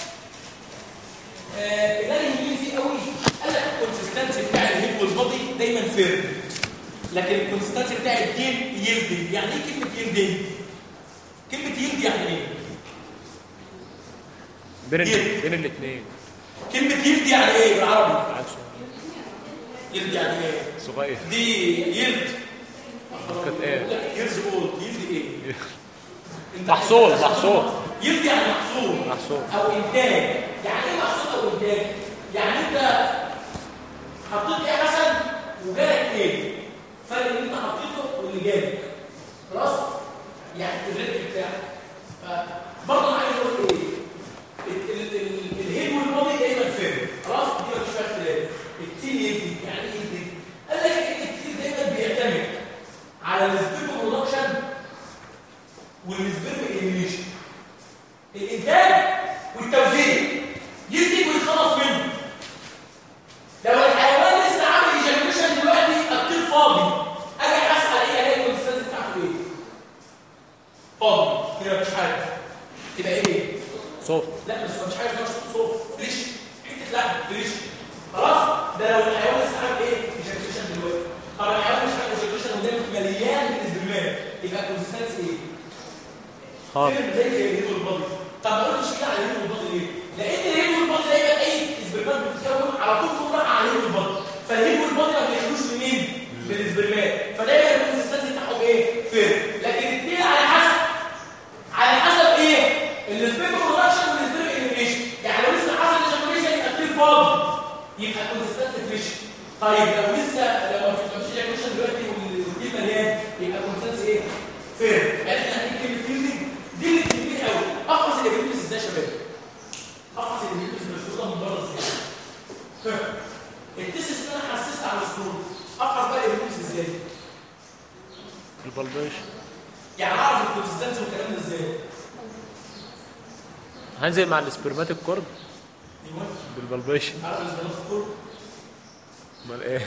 آه اللي انا يهمني فيه قوي قال لك الكونسستنسي بتاع الهيد والبادي دايما فيرم، لكن الكونسستنسي بتاع التيل يلدي. يعني ايه كلمه يلدي؟ كلمه يلدي يعني ايه؟ بين بين الاثنين. كلمه يلدي يعني ايه بالعربي؟ يلدي يعني ايه؟ صغير. دي يلد كانت ايه؟ يرز اولد. يلدي ايه؟ محصول. محصول يلدي يعني محصول محصول او انتاج. يعني ايه محصول او انتاج؟ يعني انت حطيت ايه حسن وجالك ايه؟ فرق اللي انت حطيته واللي جالك. خلاص؟ يعني الريت بتاعك. فبرضه انا عايز اقول ايه؟ الهيد والبودي دايما فيرم. خلاص؟ دي مفيش فيها اختلاف. التيل يدي. يعني ايه يدي؟ قال لك ان التيل دايما بيعتمد على السبيرم برودكشن والسبيرم اليمينيشن. الانتاج والتوزيع يدي ويتخلص منه. لو الحيوان لسه عامل ايجاكيوشن دلوقتي الطير فاضي، اجي اسال ايه الاقي الكونسستنسي بتاعته ايه؟ فاضي كده مفيش حاجه. يبقى ايه؟ صوت. لا بس مفيش حاجه اسمها صوت. فريش حته لحم فريش. خلاص؟ ده لو الحيوان لسه عامل ايه؟ ايجاكيوشن دلوقتي. طب الحيوان مش عامل ايجاكيوشن ودايما مليان بالاسبرمات، يبقى الكونسستنسي ايه؟ اه زي الهيد والبادي. طب ما قلتش كده على الهيد والبادي ليه؟ لان الهيد والبادي دايما اي اسبرمات بتتكون على طول تروح على الهيد والبادي، فالهيد والبادي ما بيخلوش منين؟ من الاسبرمات، فدايما الكونسستنسي بتاعهم ايه؟ فير. لكن الاثنين على حسب على حسب ايه؟ السبيرم برودكشن والسبيرم اليمينيشن. يعني لو لسه حصل ايجاكيوشن يبقى الطير فاضي، يبقى الكونسستنسي فريش. طيب لو لسه لو ما فيش ايجاكيوشن دلوقتي والطير مليان يبقى الكونسستنسي ايه؟ فير. يعني احنا هنجيب كلمه فيلدنج دي اللي كبير قوي. احفظ الابيديتس ازاي يا شباب؟ احفظ الابيديتس بالصوره من بره ازاي؟ التيسس اللي انا حسست على السكرول بالبلبيشن. يعني اعرف الكونسستنسي والكلام ده ازاي؟ هنزل مع السبرماتيك كورد ايوه بالبلبيشن. عارف الاسبرماتيك كورد؟ امال ايه؟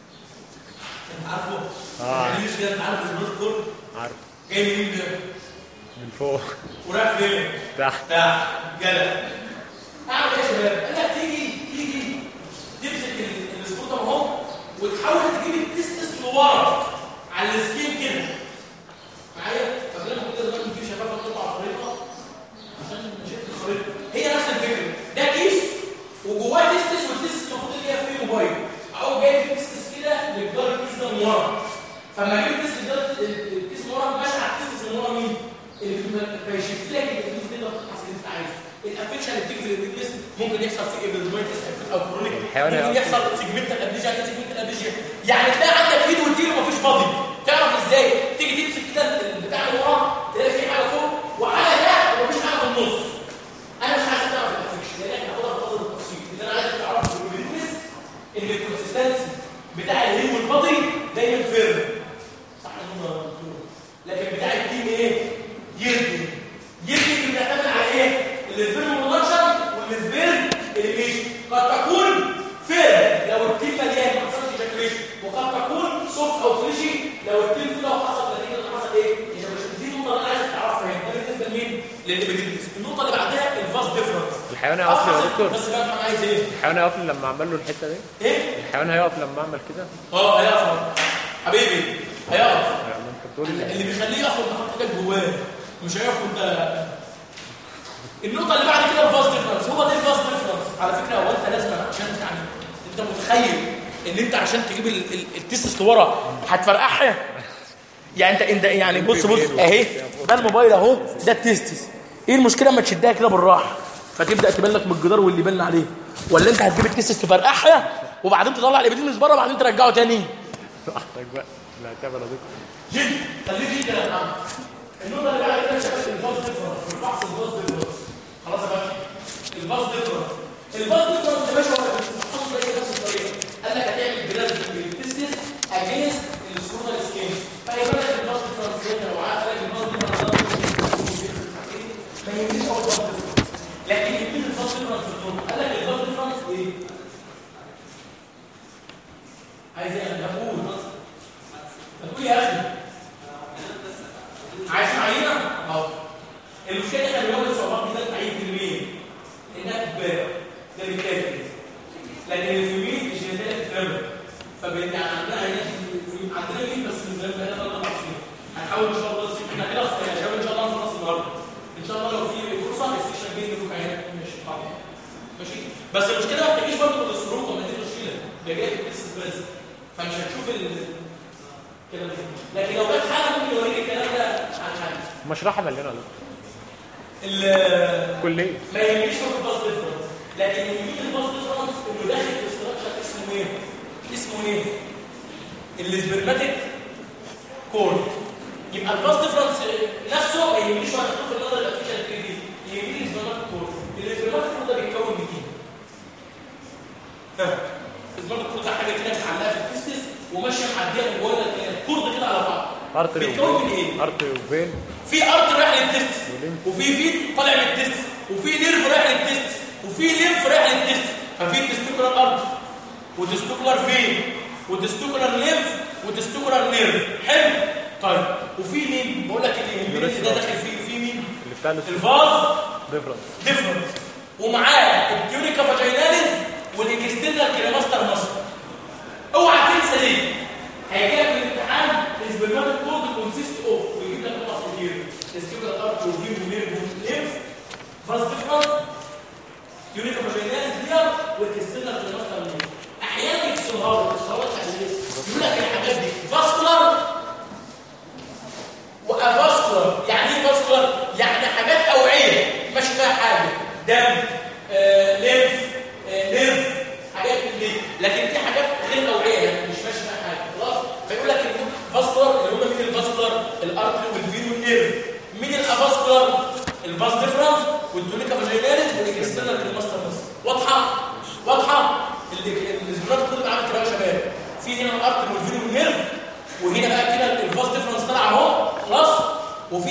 انت عارفه؟ اه يعني مش كده انت عارف الاسبرماتيك كورد؟ عارف. جاي منين ده؟ من فوق ورايح فين؟ تحت. تحت جدع. اعمل ايه يا شباب؟ قال لك تيجي تيجي تمسك السكوتر اهو وتحاول تجيب التستس لورا على السكين كده. معايا؟ فاكرين كده دلوقتي نجيب شفافه تطلع على الخريطه عشان نشوف الخريطه. هي نفس الفكره، ده كيس وجواه تستس والتستس المفروض ان هي فيه موبايل. او جايب التستس كده لجدار الكيس ده من ورا. فلما اجيب التستس ده الكيس من ورا ماشي على التستس من ورا مين؟ اللي بيشفت لك الكيس ده تحصل اللي انت عايزه. الافكشن اللي بتيجي في الريدنس ممكن يحصل في ايبيدرمايتس او كرونيك، ممكن يحصل سيجمنتال ابليجيا على سيجمنتال ابليجيا. يعني تلاقي عندك ايد وتيل ومفيش فاضي. تعرف ازاي؟ تيجي تمسك كده البتاع اللي ورا تلاقي في حاجه فوق وحاجه تحت ومفيش حاجه في النص. انا مش عايز تعرف الافكشن لان احنا هناخدها في فضل التفصيل. اللي انا عايز تعرفه في الريدنس ان الكونسستنسي بتاع الهيم والبادي دايما فيرم، صح يا دكتور؟ لكن بتاع التيم ايه؟ يرجع يرجع بيعتمد على ايه؟ السبيرم برودكشن والسبيرم اليميشن. قد تكون فيرم لو التيم مليان ما حصلش ايجاكوليشن، وقد تكون سوفت او فريشي لو التيم فيه لو حصل نتيجه اللي حصل ايه؟ ايجاكوليشن. دي النقطه اللي انا عايز تعرفها هنا. ده بالنسبه لمين؟ للابيديديس. النقطه اللي بعدها الفاست ديفرنس. الحيوان هيقف لي يا دكتور؟ بس بقى انا عايز ايه؟ الحيوان هيقف لي لما اعمل له الحته دي؟ ايه؟ الحيوان هيقف لما اعمل كده؟ اه هيقف حبيبي هيقف. يعني انت بتقول لي اللي بيخليه يقف انت حاطط ايدك جواه مش هيقف وانت. النقطة اللي بعد كده الفاست ديفرنس. هو ده الفاست ديفرنس على فكرة. هو انت لازم عشان يعني انت متخيل ان انت عشان تجيب التستس لورا هتفرقعها؟ يعني انت انت يعني بص بص اهي ده الموبايل اهو ده التستس. ايه المشكلة اما تشدها كده بالراحة فتبدا تبان لك من الجدار واللي بان عليه؟ ولا انت هتجيب التستس تفرقعها وبعدين تطلع الابيديديمس بره وبعدين ترجعه تاني؟ براحتك بقى. لا تعمل يا دكتور. جد خليك جد يا محمد. النقطة اللي بعد كده شغال الفاست ديفرنس. الفحص الفاست ديفرنس. خلاص يا باشا. الفاست ديفرنس. الفاست ديفرنس يا باشا هو بتحصل زي نفس الطريقة. قال لك هتعمل جراف بالتستس اجينست السكروتال سكين. فهيبقى لك الفاست ديفرنس ده لو عارف لك الفاست ديفرنس ما يهمنيش هو الفاست ديفرنس. لكن يهمني الفاست ديفرنس في الدور. قال لك الفاست ديفرنس ايه؟ عايز ايه انا هقول هتقول يا اخي عايز عينه اهو. المشكله احنا بنقول الصواب كده تعيين كلمين انها تبان ده بالتالي. لكن الفيميل الجينيتال تترمى فبين يعني عندنا عندنا مين بس من زمان بقى ثلاث سنين. هنحاول ان شاء الله احنا كده يا شباب ان شاء الله هنخلص النهارده ان شاء الله. لو في فرصه السيشن جاي لكم عينات ماشي طبعا ماشي. بس المشكله ما بتجيش برضه بالسلوك ولا دي مشكله ده جاي في بس فمش هتشوف الكلام ده. لكن لو جت حاله ممكن يوريك الكلام ده عن حاجه. مشرحه مليانه ولا ال كليه ما يهمنيش هو الفاست ديفرنس. لكن يهمني الفاست ديفرنس انه داخل في استراكشر اسمه ايه؟ اسمه ايه؟ السبرماتيك كورد. يبقى الفاست ديفرنس نفسه ما يهمنيش هو هتحطه في النظر الافيشال ثري دي. يهمني السبرماتيك كورد. السبرماتيك كورد ده بيتكون من ايه؟ ها السبرماتيك كورد ده حاجه كده متعلقه في التستس وماشيه معديه جوه الكورد كده على بعض. ارتري بيتكون من ايه؟ ارتري وفين. في ارتري رايح للتستس وفي فين طالع من التستس وفي نيرف رايح للتستس وفي ليمف رايح للتستس. ففي تستيكولار ارتري وتستيكولار فين وتستيكولار ليمف وتستيكولار نيرف. حلو. طيب وفي مين؟ بقول لك اللي ده داخل فيه في مين؟ اللي بتاع الفاز ديفرنس ديفرنس ومعاه التيونيكا فاجيناليز والاكسترنال كريماستر ماسل. اوعى تنسى دي. هيجي لك في الامتحان السبرماتيك كورد كونسيست اوف ويجيب لك نقط كتير تستيكولار ارتري وفين ونيرف وليمف فاز ديفرنس تيونيكا فاجيناليز دي والاكسترنال كريماستر ماسل. احيانا يفصلها الصوره التحليليه يقول لك الحاجات دي فاسكولار وافاسكولار. يعني ايه فاسكولار؟ يعني حاجات اوعيه ماشي فيها حاجه دم آه، ليمف آه، نيرف حاجات من دي. لكن دي حاجات غير اوعيه يعني مش ماشي فيها حاجه خلاص. فيقول لك الفاسكولار اللي هم مين؟ الفاسكولار الارتري والفين والنيرف. مين الافاسكولار؟ الفاس ديفرنس والتونيكا فاجيناليز والاكسترنال كريماستر ماسل. واضحه؟ واضحه؟ الاسبرمات كله عامل كده يا شباب. في هنا الارتري والفين والنيرف وهنا بقى كده الفاس ديفرنس طلع اهو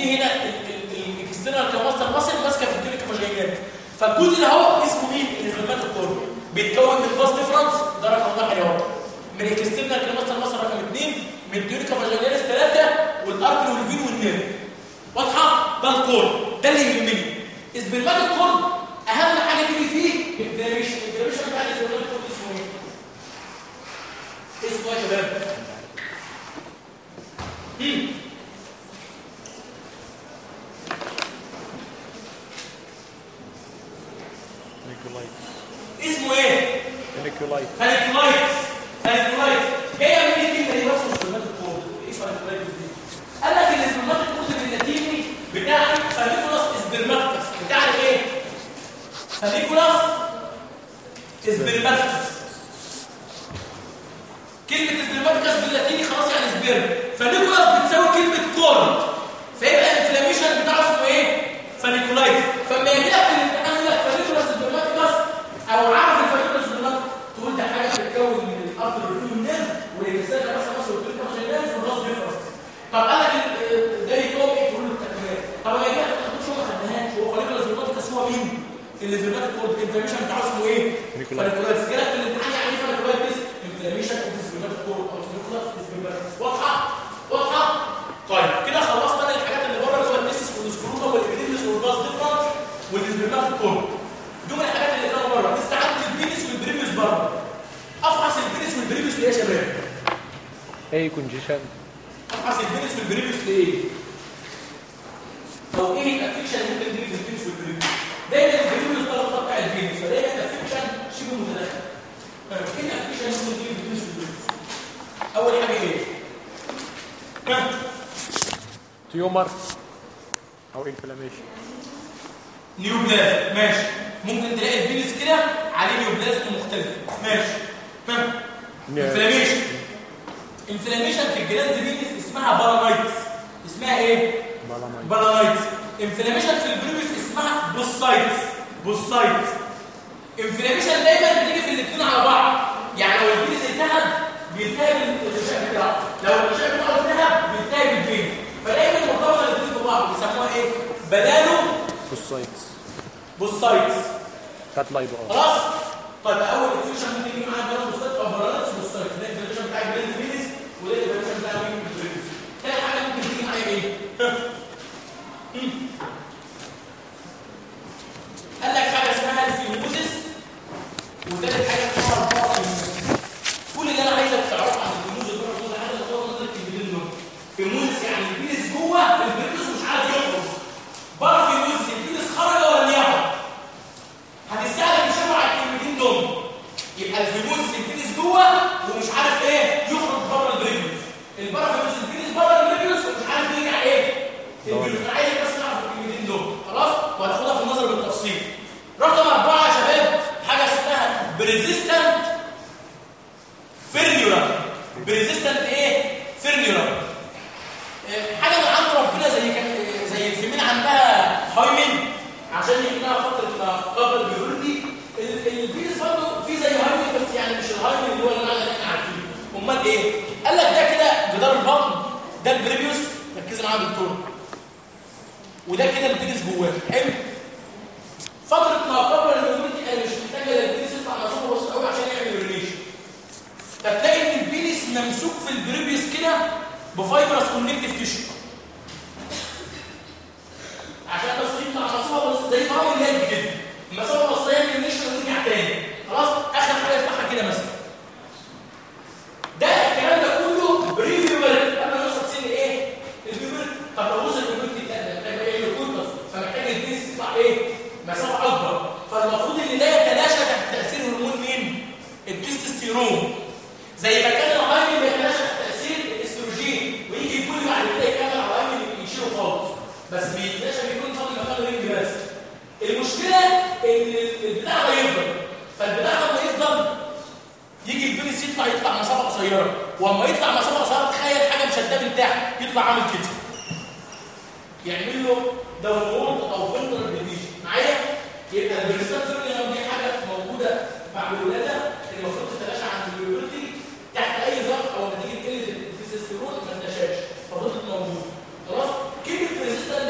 وفي هنا الاكسترنال كماستر ماسل ماسكه في التونيكا فاجيناليس. فالجزء ده هو اسمه مين؟ الانفلامات الكورد، بيتكون من باس ديفرنس ده رقم واحد اهو، من الاكسترنال كماستر ماسل رقم اثنين، من التونيكا فاجيناليس ثلاثه، والارتري والفين والنيرف. واضحه؟ ده الكورد، ده اللي يهمني. اسبرمات الكورد اهم حاجه تيجي فيه الانفلاميشن. الانفلاميشن بتاع الاسبرمات الكورد اسمه ايه؟ اسمه ايه يا شباب؟ امم اسمه ايه؟ فانيكولايت. فانيكولايت. فانيكولايت هي من الكلمه دي وصف اسبرمات الكورد. ايه فانيكولايت دي؟ قال لك الاسبرمات الكورد اللاتيني بتاع فانيكولاس اسبرماتكس، بتاع ايه؟ فانيكولاس اسبرماتكس. كلمه اسبرماتكس باللاتيني خلاص يعني سبيرم، فانيكولاس بتساوي كلمه كورد، فيبقى الانفلاميشن بتاعه اسمه ايه؟ فانيكولايت. فلما يجي لك الامتحان يقول لك فانيكولاس اسبرماتكس او عارف الفانيكولاس اسبرماتكس، تقول ده حاجه بتتكون من الارتر والنيرف والرساله مثلا مثلا والتريكا عشان والراس ديفرنس. طب قال لك ده يكون ايه؟ تقول له التكمله. طب ما يجي لك شو ما خدناهاش، هو فانيكولاس اسبرماتكس هو مين؟ الاسبرمات الكورد الانفلاميشن بتاعه اسمه ايه؟ فانيكولايت. جه لك في الامتحان يعني ايه فانيكولايت؟ انفلاميشن اوف اسبرمات الكورد او فانيكولاس اسبرماتكس. واضحه؟ واضحه؟ طيب كده خلصنا بقى الحاجات اللي بره اللي هو النيسيس والسكروتا والابيديميس والراس ديفرنس والاسبرمات الكورد. دول الحاجات اللي كانوا بره. لسه عندي البينيس والبريميوس بره. افحص البينيس والبريميوس ليه يا شباب؟ اي كونجيشن. افحص البينيس والبريميوس ليه؟ او ايه الافكشن اللي ممكن تيجي في البينيس والبريميوس؟ دايما البريميوس ده الخط بتاع البينيس، فدايما الافكشن شبه متداخل. ايه الافكشن اللي ممكن تيجي في البينيس والبريميوس؟ اول حاجه ايه؟ ها؟ تيومر او انفلاميشن. نيوبلازم ماشي، ممكن تلاقي البينس كده عليه نيوبلازم مختلف ماشي. ها؟ انفلاميشن. انفلاميشن في الجلاند بينس اسمها بارانايتس. اسمها ايه؟ بارانايتس. انفلاميشن في البريميوس اسمها بوسايتس. بوسايتس. انفلاميشن دايما بتيجي في الاثنين على بعض، يعني لو البينس التهب بيلتهب الغشاء بتاعه، لو الغشاء بتاعه التهب بيلتهب البين، فدايما مرتبطه الاثنين ببعض بيسموها ايه؟ بداله بوسايتس. بوسايتس. كات لايبو. خلاص؟ طيب اول انفكشن ممكن يجي معاها بداله بوسايتس او برانايتس بوسايتس. ده الانفكشن بتاع الجلاند بينس وده الانفكشن بتاع مين؟ البريميوس. تاني حاجه ممكن تيجي معايا ايه؟ قال لك حاجه اسمها الفيموزيس، وثالث حاجه اسمها البارافيموزيس. كل اللي انا عايزك تعرفه عن الفيموزيس والبارافيموزيس حاجه تقدر نظرك الكلمتين دول. فيموزيس يعني البينس جوه البريميوس مش عارف يخرج. بارافيموزيس البينس خرج ولا يقع. هتستعلم تشوفوا على الكلمتين دول. يبقى الفيموزيس البينس جوه ومش عارف ايه يخرج بره البريميوس. البارافيموزيس البينس بره البريميوس ومش عارف يرجع ايه؟ البريميوس. انا عايزك بس تعرف الكلمتين دول خلاص، وهتاخدها في النظر بالتفصيل. رقم أربعة يا شباب حاجة اسمها بريزيستنت فيرنيورا. بريزيستنت ايه؟ فيرنيورا. حاجة من عند ربنا زي زي الفيمين عندها هايمن عشان يحميها فترة ما قبل البيولوجي. الفيروس برضه في زي هايمن بس يعني مش الهايمن اللي هو المعنى اللي احنا عارفينه. امال ايه؟ قال لك ده كده جدار البطن، ده البريميوس، ركز معايا يا دكتور. وده كده البينس جواه، حلو؟ فترة ما قبل البيولوجي انا مش محتاجة البينس يطلع مسافة بسيطة قوي عشان يعمل ريليشن. فتلاقي ان البينس ممسوك في البريميوس كده بفايبرس كونكتيف تيشو. عشان بس يطلع مسافة بسيطة زي ما هو اللي كده. المسافة بسيطة يعمل ريليشن ونرجع تاني. خلاص؟ آخر حاجة يطلعها كده مثلا. ده الكلام ده كله بريفيوبل قبل ما يوصل سن ايه؟ البيوبل. طب لو وصل البيوبل ده محتاج ايه؟ الكورتكس، فمحتاج البينس يطلع ايه؟ مسافة أكبر. فالمفروض ان ده يتلاشى تحت تأثير هرمون مين؟ التستوستيرون. زي ما كان الهايمن بيتلاشى تحت تأثير الاستروجين ويجي يكون بعد كده يكمل على الهايمن يشيله خالص. بس بيتلاشى بيكون فاضل مكانه رينج بس. المشكلة ان البتاع ده يفضل. فالبتاع ده لما يفضل يجي البينس يطلع يطلع مسافة قصيرة، واما يطلع مسافة قصيرة تخيل حاجة مشدة من تحت يطلع عامل كده. يعمل له داونورد او فلتر ديفيجن. معايا؟ يبقى البريستاتوريوم دي حاجه موجوده مع الولاده المفروض تتلاشى عند البيولوجي تحت اي ظرف او نتيجه قله التستوستيرون ما تنتشرش، ففضلت موجوده. خلاص؟ كلمه بريستات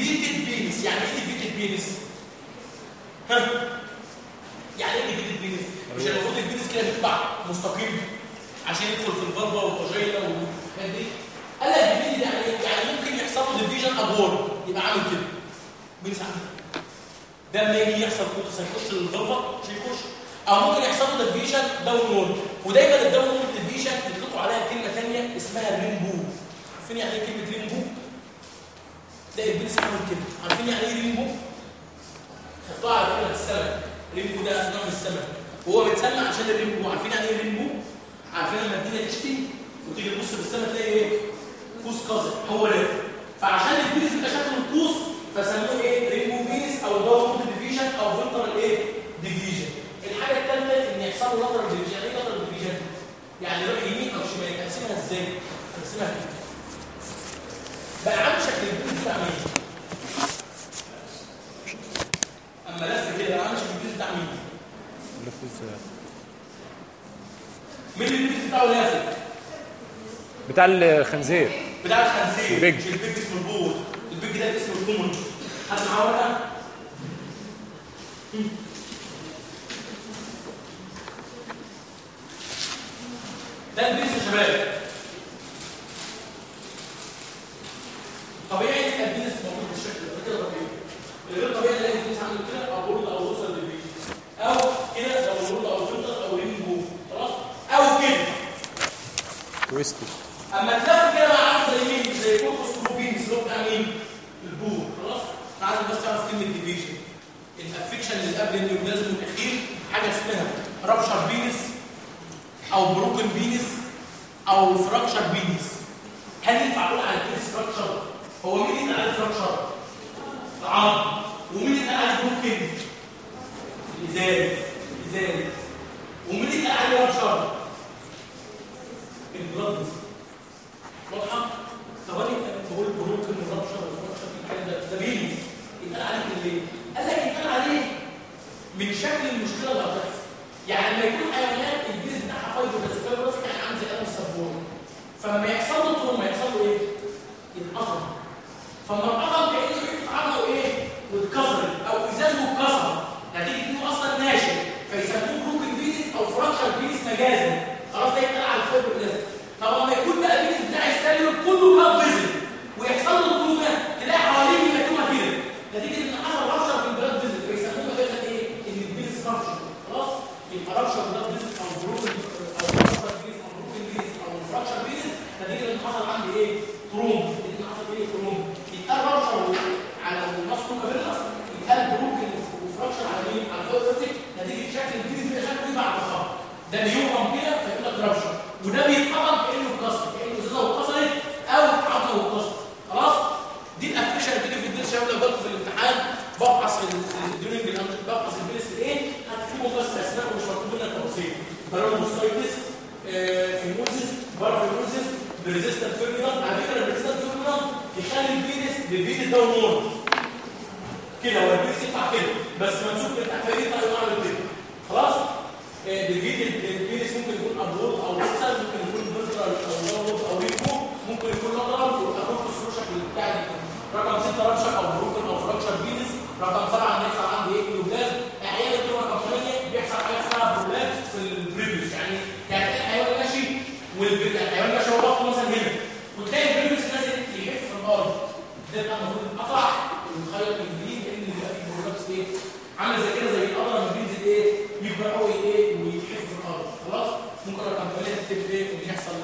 ديفيتد بينس. يعني ايه ديفيتد بينس؟ ها؟ يعني ايه ديفيتد بينس؟ مش المفروض البينس كده بيطلع مستقيم عشان يدخل في الفالفا والفاجينا والحاجات دي؟ قال لك ديفيتد يعني ايه؟ يعني ممكن يحصل له ديفيجن ابورد، يبقى عامل كده بينس عامل ده لما يجي يحصل كوتس هيخش للفالفا مش هيخش، او ممكن يحصل له ديفيجن داون وورد. ودايما الداون وورد ديفيجن بيطلقوا عليها كلمه ثانيه اسمها رينبو. عارفين يعني ايه كلمه رينبو؟ تلاقي البينس عامل كده. عارفين يعني ايه رينبو؟ حطوها على فكره السمك. رينبو ده نوع من السمك وهو بيتسمى عشان الرينبو. عارفين يعني ايه رينبو؟ عارفين لما الدنيا تشتي وتيجي تبص في السماء تلاقي ايه؟ قوس قزح. هو ده. فعشان البينس يبقى شكله القوس فسموه ايه؟ رينبو بينس او داون ديفيجن او فلترال ايه؟ ديفيجن. الحاجه الثالثه ان يحصل له لاترال ديفيجن. يعني ايه لاترال ديفيجن؟ يعني يروح يمين او شمال. تقسمها ازاي؟ تقسمها كده. بقى عامل شكل البينس بتاع مين؟ اما لف كده بقى عامل شكل البينس بتاع مين؟ لف ازاي؟ مين البينس بتاعه لافت؟ بتاع الخنزير. بتاع الخنزير. البيج. مش البيج اسمه البوت. البيج ده اسمه الكومون. حد معاه ورقه؟ ده البيس يا شباب. طبيعي يبقى البيس موجود بالشكل ده كده طبيعي. الغير طبيعي نلاقي البيس عامل كده او برود او وصل للبيس او كده او برود او فلتر او رينبو خلاص او كده تويستد. اما تلاقي كده بقى عامل زي مين؟ زي كوركوس بروبينس اللي هو بتاع مين؟ البور خلاص. تعالى بس تعرف كلمه ديفيجن. الافكشن اللي قبل النيوبلازم الاخير حاجه اسمها رابشر بينس او بروكن بينس او فراكشر بينس. هل ينفع اقول على البينس فراكشر؟ هو مين اللي قال عليه فراكشر؟ العظم. ومين اللي قال عليه بروكن؟ الازاز. الازاز. ومين اللي قال عليه رابشر؟ البلاد. واضحه؟ طب انا بقول بروكن ورابشر وفراكشر الكلام ده ده بينس. يتقال عليه ليه؟ قال لك يتقال عليه من شكل المشكله اللي هتحصل. يعني لما يكون حيوانات الجلد بتاعها فايبر بس فايبر بس يعني عامل زي قلم الصابون. فلما يحصل له تروما يحصل له ايه؟ يتقطم. فلما اتقطم كانه يقطع عضله ايه؟ واتكسرت او ازازه اتكسر. نتيجه انه اصلا ناشف فيسموه بروكن بينس او فراكشر بينس مجازا. خلاص ده يتقال على الفايبر ده. طب لما يكون بقى البينس بتاع الستاليون كله بلاد فيزل ويحصل له تروما تلاقي حواليه هيماتوما كده. نتيجه ان حصل رابشر في البلاد فيزل فيسموه مجازا ايه؟ ان البينس رابشر. خلاص؟ يبقى رابشر بلاد فيزل او بروكن او رابشر بينس او بروكن بينس او فراكشر بينس نتيجه ان حصل عندي ايه؟ تروم. ان حصل ايه؟ تروم. يبقى رابشر على الماسكو كابيلاس يبقى بروكن وفراكشر على مين؟ على الفايبروتيك نتيجه شكل البينس بيبقى شكله ايه بعد الخط. ده بيورم كده فيقول لك رابشر وده بيتقطم كانه اتكسر كانه ازازه واتكسرت او عضله واتكسرت. خلاص؟ دي الافكشن اللي بتيجي في البينس شباب لو جبته في الامتحان بفحص الديورنج بفحص البينس ايه؟ هتكتبوا بس اسماء ومش مكتوب لنا تفاصيل. باراموسايتس فيموزيس بارافيموزيس بريزيستنت فيرمينال. على فكره الريزيستنت فيرمينال يخلي البينس بيبيد داون وورد كده هو البينس يطلع كده بس منسوب من تحت يطلع يعمل كده. خلاص؟ بيبيد البينس ممكن يكون ابورد او وصل ممكن يكون فيرترال او داون او ريكو ممكن يكون لاترال واخد السروشك بتاع دي. رقم ستة رابشر او بروكن او فراكشر بينس. رقم سبعة بيحصل عندي ايه؟ كلوبلاز. احيانا بتبقى رقم ثمانية بيحصل حاجه اسمها برولاز في البريبيوس. يعني يعني الحيوان ماشي والحيوان ماشي هو ضغطه مثلا هنا وتلاقي البريبيوس نازل يحف في الارض. ده بقى المفروض يتقطع ويتخيط الجديد لان بيبقى فيه برولاز ايه؟ عامل زي كده زي القطر لما بينزل ايه؟ يكبر قوي ايه؟ ويحف في الارض. خلاص؟ ممكن رقم ثمانية تكتب ايه؟ ان يحصل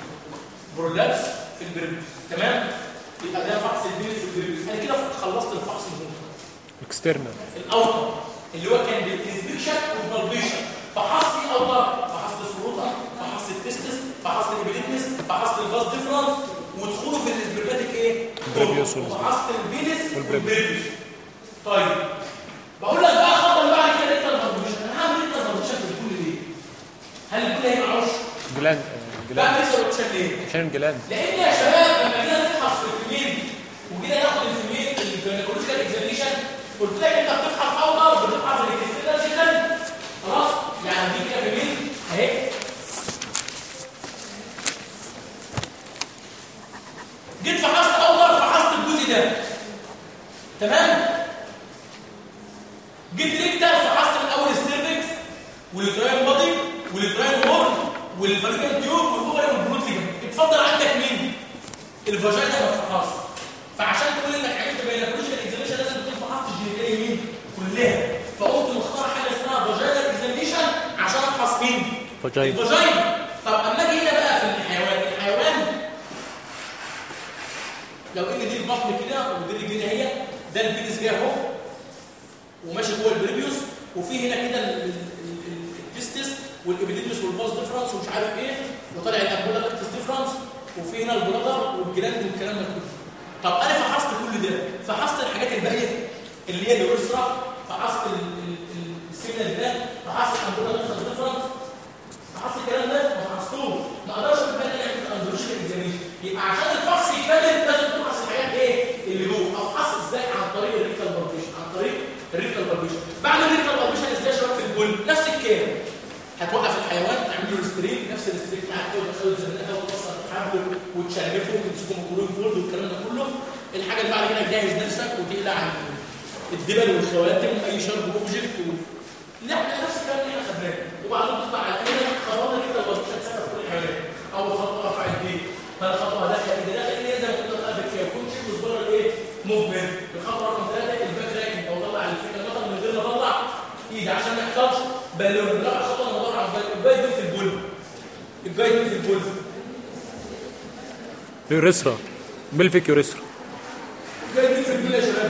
برولابس في البريبيوس. تمام؟ يبقى ده فحص البينس والبريبيوس. انا كده خلصت الفحص المهم. اكسترنال. الاوتر اللي هو كان بالانسبكشن والبالبيشن. فحصت ايه اوتر؟ فحصت السروطه، فحصت التستس، فحصت الابيديتنس، فحصت الباس ديفرنس ودخوله في الاسبرماتيك ايه؟ البريبيوس وفحصت البينس والبريبيوس. طيب بقول لك بقى خطوه بعد كده انت البالبيشن. انا هعمل انت البالبيشن في الكل ليه؟ هل الكل هيبقى عرش؟ جلاند. لا لسه البالبيشن ليه؟ عشان الجلاند. لان يا شباب لما جينا نفحص في الفيميل وجينا ناخد الفيميل الجينيكولوجيكال اكزامينشن قلت لك انت بتفحص اوتر بتفحص الاكسترنال. خلاص؟ يعني دي كده فيميل اهي. جيت فحصت اوتر فحصت الجزء ده تمام. جيت ريكتال فحصت من اول السيرفكس واليوتراين بادي واليوتراين هورن والفاليكال تيوب والاوفري والبروت ليجمنت. اتفضل عندك مين؟ الفاجينا ما تفحصش. فعشان تقول انك عملت بيولوجيكال اكزاميشن لازم تكون فحصت الجينيتاليه مين؟ كلها. فقلت مختار حاجه اسمها فاجينال اكزاميشن عشان افحص مين؟ فاجينا. الفاجينا. طب اما اجي هنا بقى في الحيوان، الحيوان لو ان دي البطن كده ودي الجنيه هي ده البينس جاي اهو وماشي جوه البريبيوس، وفي هنا كده التستس والابيديدمس والباس ديفرنس ومش عارف ايه، وطالع الابولا داكتس ديفرنس، وفي هنا البلادر والجلاند والكلام ده كله. طب انا فحصت كل ده، فحصت الحاجات الباقيه اللي هي اليوريثرا، فحصت السيجنال ده، فحصت الابولا داكتس ديفرنس، فحصت الكلام ده ما فحصتوش. ما اقدرش اقول بقى انا كنت اندروشيك اكزاميشن. يبقى عشان الفحص يكمل لازم تفحص الحاجات ايه اللي جوه. افحص ازاي؟ عن طريق الريكتال بالبيشن. عن طريق الريكتال بالبيشن. بعد الريكتال بالبيشن ازاي اشرب في البول؟ نفس الكلام. هتوقف الحيوان تعمل له ريسترين، نفس الريسترين بتاعك كده، تحاول تزنقها وتوصل حبله وتشربه وتمسكه من كلهم فولد والكلام ده كله. الحاجه اللي بعد كده تجهز نفسك وتقلع عن الدبل والخواتم اي شرب اوبجكت و... لا نفس الكلام اللي احنا خدناه. وبعدين تطلع على الامانه خلاص الريكتال بالبيشن تسافر في كل الحيوانات. اول خطوه رفع الدين، ثاني خطوه دخل ايدي داخل ايدي زي ما كنت قلت فيها يكون شيء صغير ايه موفمنت. الخطوه رقم ثلاثه الباك راكنج او طلع الفكره النقط من غير ما اطلع ايدي عشان ما يحصلش بالون. لا خطوه انا بدور على الجايد في البول. الجايد في البول يوريثرا بلفيك يوريثرا. الجايد في البول يا شباب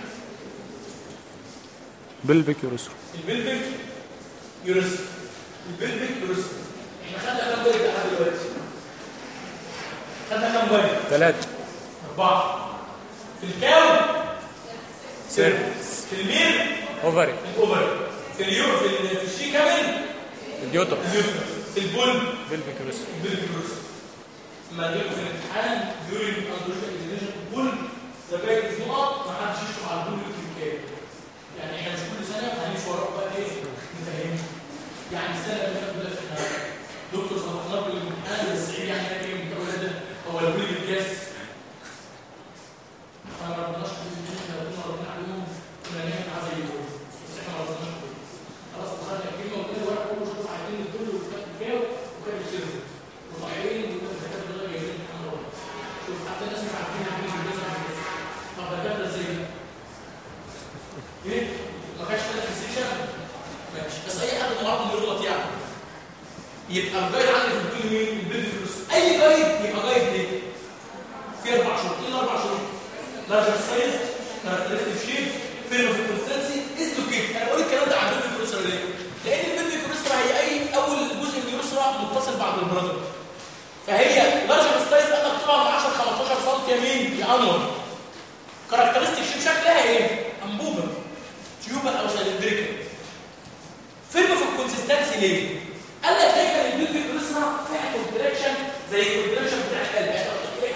بلفيك يوريثرا. البلفيك يوريثرا. البلفيك يوريثرا. احنا خدنا كام جايد لحد دلوقتي؟ خدنا كام جايد؟ ثلاثة. أربعة. في الكاو سيرفكس. في الميل اوفري. الاوفري. في اليور في في الشي كامل اليوترس. اليوترس. في البول بلفيك يوريثرا. البلفيك يوريثرا. ما جيت في الامتحان ديوري الاندروشيك اكزاميشن البول زباين نقط ما حدش يشرح على البول الكيميائي. يعني احنا مش كل سنه هنمشي وراك بقى ايه نفهمه. يعني السنه اللي فاتت بلاش احنا دكتور صلاح بالامتحان السعيد يعني ايه من الاولاد هو البول الجاس. احنا ما ربناش كنا ربنا عليهم كنا نعمل معاه زي البول بس احنا ما ربناش كله. خلاص دخلنا الكلمه وقلنا ورق كله شوف عايزين الدول والكاو وكان يصير وطالعين والدكاتره دول جايين الحمد شوف حتى الناس مش عارفين يعملوا ازاي. طب الدكاتره ازاي ده؟ ايه؟ ما كانش كده في السيشن؟ ماشي بس اي حد النهارده بيغلط يعني. يبقى الجايد عندي في البول مين؟ البيلد فلوس. اي جايد يبقى جايد ليه؟ في اربع شروط. ايه الاربع شروط؟ لارجر سايز، كاركترستيك شيب، فيلم في الكونستنسي، اسلوكيت. انا بقول الكلام ده عن البيلد فلوس ليه؟ لان البيلد فلوس هي اي اول جزء من اليسرى متصل بعد البرادر. فهي لارجر سايز انا طبعا عشرة خمستاشر سم يمين يا انور. كاركترستيك شيب شكلها ايه؟ انبوبه تيوبر او سلندريكال. فيلم في الكونسستنسي ليه؟ قال لك دايما البيلد فلوس فيها كونتراكشن زي الكونتراكشن بتاع القلب.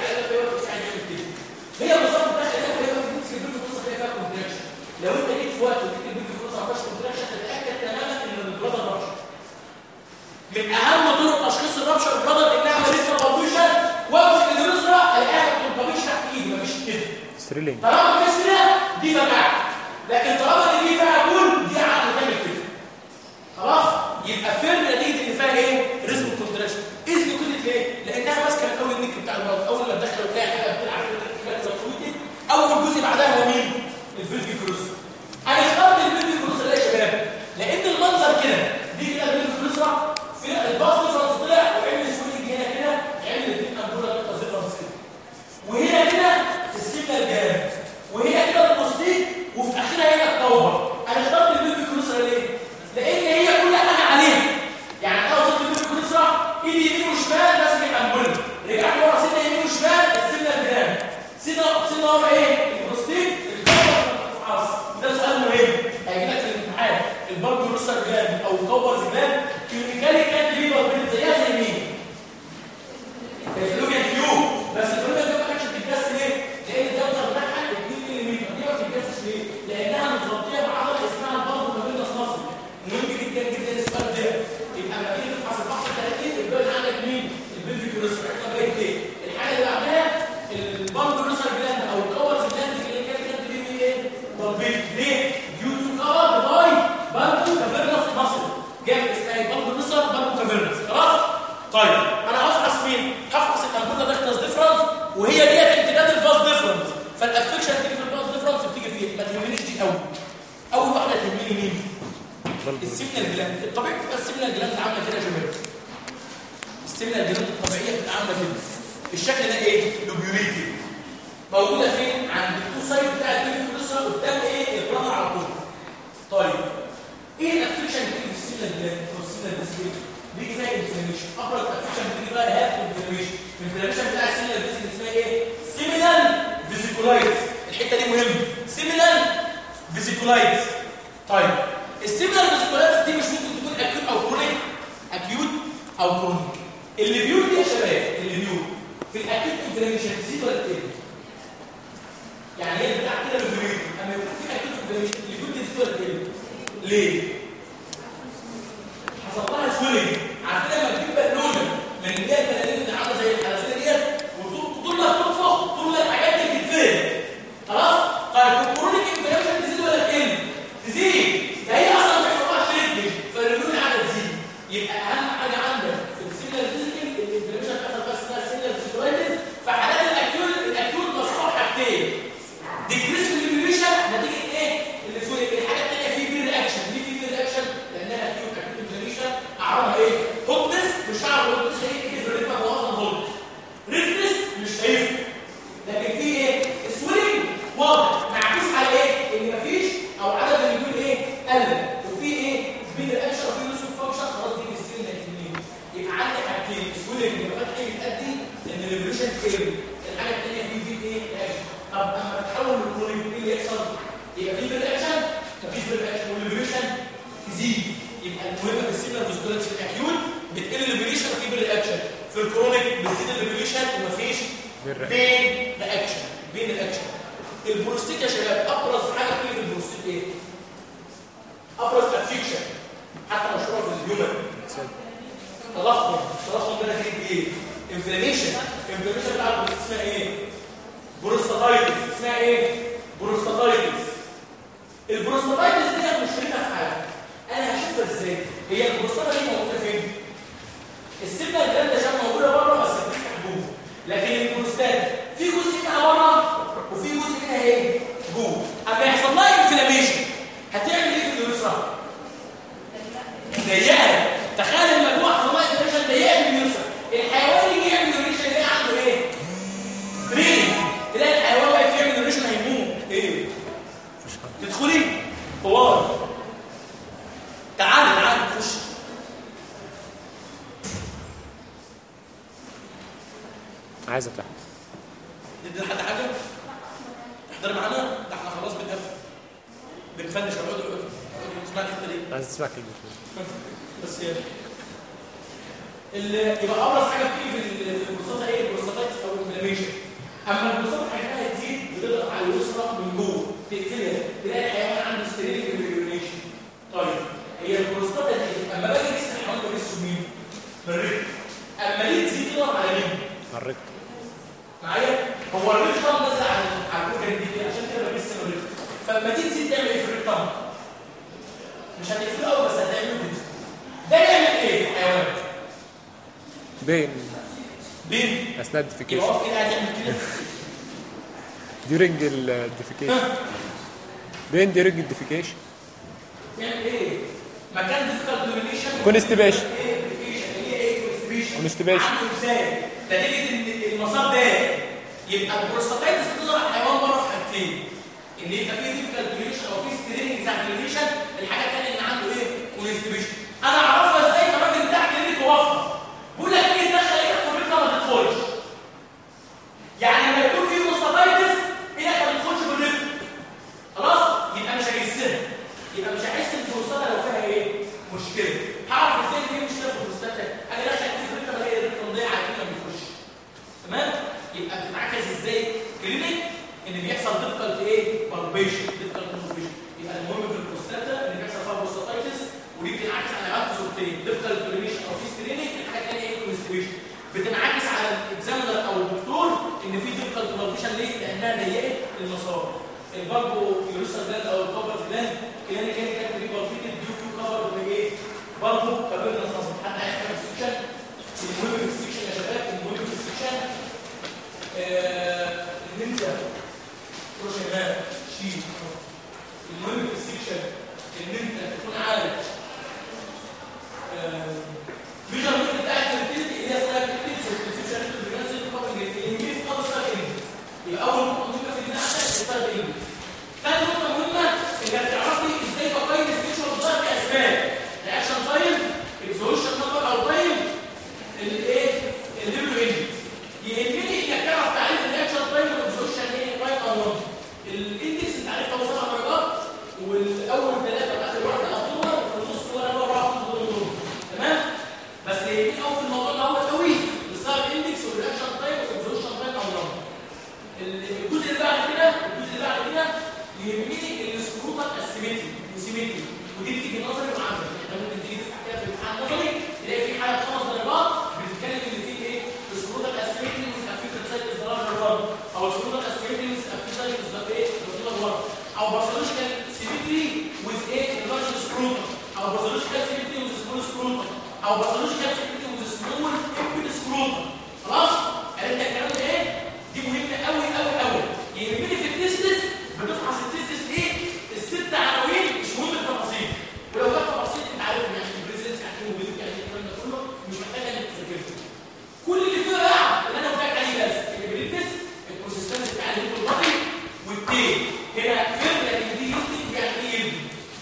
هي بالظبط داخل هنا وهي بتمسك البيلد فلوس فيها كونتراكشن. لو انت جيت في وقت وجيت البيلد فلوس ما فيهاش كونتراكشن تتاكد تماما ان البلادر رابشر. من اهم طرق تشخيص الرابشر البلادر انها عمليه كومبوزيشن. وامسك اليوريثرا الاقيها كومبوزيشن تحت ايدي مفيش كده. ستريلينج. طالما مفيش كده دي فرقعت. لكن طالما اللي دي فيها بول دي عقل كامل كده. خلاص؟ يبقى فين نتيجه ان فيها ايه؟ ريزم كونتراكشن. اذن كده ليه؟ لانها ماسكه من اول النك بتاع البلد. اول ما تدخل وتلاقي حاجه بتلعب كده زي اول جزء بعدها هو مين؟ الفيلفي كروس. انا اخترت الفيلفي كروس ليه يا شباب؟ لان المنظر كده دي كده الفيلفي كروس في الباص فرنس طلع وعمل سوينج هنا كده عمل الاثنين امبولا نقطه زي فرنس كده. وهنا كده السيجنال جاب وهنا كده البوستيك وفي اخرها هنا التوبه. انا اخترت الفيلفي كروس ليه؟ لان هي كل حاجه عليها. يعني انا وصلت الفيلفي كروس ايدي يمين وشمال ماسك الامبولا. رجعت ورا سنه يمين وشمال السيجنال جاب. سنه سنه ورا ايه؟ البوستيك الفيلفي بالبيت ليه؟ ديو تو كفر باي بالبو كافيرنس ماسل جاب اسمها بالبو نصر بالبو كافيرنس خلاص؟ طيب انا هفحص مين؟ هفحص الامبولا ديكتاس ديفرنس وهي ديت امتداد الفاز ديفرنس فالافكشن بتيجي في الفاز ديفرنس بتيجي فيه ما تهمنيش دي قوي اول واحده تهمني مين؟ السيمنال جلاند الطبيعي بتبقى السيمنال جلاند عامله كده يا شباب السيمنال جلاند الطبيعيه بتبقى عامله كده الشكل ده ايه؟ لوبيوليتي موجوده فين؟ عند التو سايد بتاع الكليفوريسا قدام ايه؟ البلانر على طول. طيب ايه الافكشن اللي بتيجي في السيمنال جلاند او السيمنال ديسبيت؟ بيجي فيها انفلاميشن ابرز افكشن بيجي فيها هاب انفلاميشن الانفلاميشن بتاع السيمنال ديسبيت اسمها ايه؟ سيمنال فيزيكولايتس الحته دي مهمه سيمنال فيزيكولايتس. طيب السيمنال فيزيكولايتس دي مش ممكن تكون اكيوت او كرونيك اكيوت او كرونيك اللي بيقول دي يا شباب اللي بيقول في الاكيوت انفلاميشن تزيد ولا تقل؟ يعني هي بتاع كده لوبيوليتي اما يكون في اكيوت انفلاميشن اللي بيقول دي تزيد ولا تقل؟ ليه؟ حصل لها سويلنج عارفين لما تجيب بالونه من اللي هي البلالين اللي عامله زي الحلزونه ديت وطول ما بتنفخ طول ما الحاجات دي بتتفهم خلاص؟ طيب الكرونيك انفلاميشن تزيد ولا تقل؟ تزيد ده هي اصلا ما بيحصلهاش ريدج فالرينول عدد تزيد يبقى اهم حاجه عندك في السيلر فيزيكال الانفلاميشن بتحصل بس اسمها سيلر فيزيكولايتس فحالات الاكيوت الاكيوت مصروف حاجتين ديكريس الانفلاميشن نتيجه ايه؟ اللي في الحاجه الثانيه في بي رياكشن ليه في بي رياكشن؟ لانها اكيوت اكيوت انفلاميشن اعراضها ايه؟ هوتنس مش هعرف هوتنس ايه ايه في الريتم هو اصلا هوت ريدنس مش هيفرق لكن في ايه؟ سويلنج واضح معكوس على ايه؟ ان مفيش او عدد اللي بيقول ايه؟ قل وفي ايه؟ بين الاكشن وفي نص الفانكشن خلاص دي السيلة الاثنين يبقى عندك حاجتين سويلنج يبقى فتح ايه بتأدي ان الليبريشن كيرف الحاجه الثانيه في بين ايه؟ اكشن طب اما تحول من كرونيك ايه اللي يحصل؟ يبقى في بين اكشن مفيش بين اكشن والليبريشن تزيد يبقى المهم في السيلة فيزيكولايتس في الاكيوت بتقل الليبريشن وفي بين اكشن في الكرونيك بتزيد الليبريشن ومفيش بين الاكشن بين الاكشن البروستيت يا شباب ابرز حاجه فيه في البروستيت ايه؟ ابرز افكشن حتى مشهوره في الهيومن تضخم تضخم ده نتيجه ايه؟ انفلاميشن انفلاميشن بتاع البروستيت اسمها ايه؟ بروستاتايتس اسمها ايه؟ بروستاتايتس البروستاتايتس دي مشكلتها في حاجه انا هشوفها ازاي؟ هي البروستاتا دي موجوده فين؟ السيبنا الجلد ده شبه موجوده بره بس بتفتح جوه لكن البروستات في جزء منها بره وفي جزء منها ايه؟ جوه اما يحصل لها انفلاميشن هتعمل ايه في اليسرى؟ ضيقها تخيل المجموعه حصل لها انفلاميشن ضيقها في اليسرى الحيوان يجي يعمل انفلاميشن يلاقي عنده ايه؟ برين تلاقي الحيوان بقى يعمل انفلاميشن هيموت ايه؟ تدخلي حوار تعالي تعالي خش عايز افتح ندي لحد حاجه تحضري معانا ده احنا خلاص بنقفل بنفنش اقعدوا اقعدوا اسمع الحته دي عايز تسمع كلمه بس يعني اللي يبقى ابرز حاجه بتيجي في البروستاتا ايه البروستاتايتس او الانفلاميشن اما البروستاتا حاجتها تزيد بتضغط على اليسرى من جوه تقفلها تلاقي الحيوان عنده ستيريل ريجوليشن. طيب هي البروستاتا دي اما باجي اقيس الحيوان بقيسه مين؟ بالرجل اما ليه تزيد تضغط على مين؟ على الرجل معايا هو الرجل طبعا نزل على على الكوكا دي عشان كده بقيس الرجل فلما تيجي تزيد تعمل ايه في الرجل طبعا؟ مش هتقفله قوي بس هتعمله كده ده يعمل ايه في الحيوان؟ بين بين اثناء الديفيكيشن يقف كده قاعد يعمل كده during الديفيكيشن بين during الديفيكيشن يعمل ايه؟ مكان ديفيكال دومينيشن كونستيبيشن ايه ديفيكيشن اللي هي ايه كونستيبيشن كونستيبيشن عنده ازاي؟ نتيجه ان المسار ده يبقى البروستاتايتس بتظهر على الحيوان بره في حاجتين ان يبقى فيه ديفيكال دومينيشن او فيه سترينج ساكلينيشن الحاجه الثانيه ان عنده ايه؟ كونستيبيشن انا اعرفها ازاي الراجل بتاع كلينيك وافقه بيقول لك ايه تدخل ايدك في الرجل ما تدخلش يعني لما يكون في بروستاتايتس ايدك ما تدخلش في الرجل خلاص يبقى مش هيجسها يبقى مش هيحس ان البروستاتا لو فيها ايه مشكله هعرف ازاي ان في مشكله في البروستاتا انا داخل في الرجل الاقي الرجل مضيع على ما بيخش تمام يبقى بتتعكس ازاي كلينيك ان بيحصل ديفيكالت ايه بالبيشن ديفيكالت بالبيشن يبقى المهم في البروستاتا ان بيحصل فيها بروستاتايتس ودي بتنعكس على عدد صورتين ديفيكالت بالبيشن او في سترينيك الحاجه الثانيه ايه كونستيبيشن بتنعكس على الاكزامينر او الدكتور ان في ديفيكالت بالبيشن ليه لانها ضيقت المسار البالبو يوريثرال جلاند او الكوبر جلاند كان كان كان دي بالبيتد ديو تو كفر بايه؟ بالبو كافيرنس نصب. حد عايز يعمل سكشن؟ المهم في السكشن يا شباب، المهم في السكشن ان انت بروجرام شيت. المهم في السكشن ان انت تكون عارف فيجن بتاع الفيرتيليتي اللي هي اسمها الفيرتيليتي والكونسبشن البريجنسي كوبنج الانجليزي خالص بقى الانجليزي. يبقى اول نقطه مهمه في البناء عندك اسمها الانجليزي. ثاني نقطه مهمه انك تعرفي ازاي بقيم الفيشوال ظاهر كاسباب رياكشن تايم، اكزوشن نمبر او تايم الايه الليبلو انجليزي. يهمني انك تعرف تعريف الرياكشن تايم والاكزوشن ايه تايم او نمبر. الاندكس انت عارف هو سبع درجات والاول ثلاثه واخر واحده اطول وفي النص ولا مره تمام. بس يهمني قوي في الموضوع ده هو قوي السايد اندكس والرياكشن تايم والاكزوشن تايم او نمبر. الجزء اللي بعد كده الجزء اللي بعد كده يهمني السكروتال اسيمتري وسيمتري، ودي بتيجي نظري وعملي. انت ممكن تيجي تفتح كده في الامتحان نظري تلاقي في حاله خمس درجات بتتكلم اللي فيه ايه؟ السكروتال اسيمتري والافيكال سايت ازدراج الورم، او السكروتال اسيمتري والافيكال سايت ازدراج ايه؟ الورم، او باثولوجيكال سيمتري ويز ايه؟ اللارج سكروتال، او باثولوجيكال سيمتري ويز سمول سكروتال، او باثولوجيكال سيمتري ويز سمول امبيد سكروتال. خلاص؟ عرفت الكلام ده ايه؟ دي مهمه قوي قوي قوي. يهمني في التستس بتفحص التستس ايه؟ الست عناوين مش مهم التفاصيل، ولو كانت تفاصيل انت عارف يعني البريزنس يعني ايه وبيدك يعني الكلام ده كله مش محتاج انك تذاكره. كل اللي فيه بقى اللي انا قلت لك عليه بس البريزنس البروسيستنس بتاع الليفل البادي والتين هنا فين لكن دي يدي يعني ايه يدي.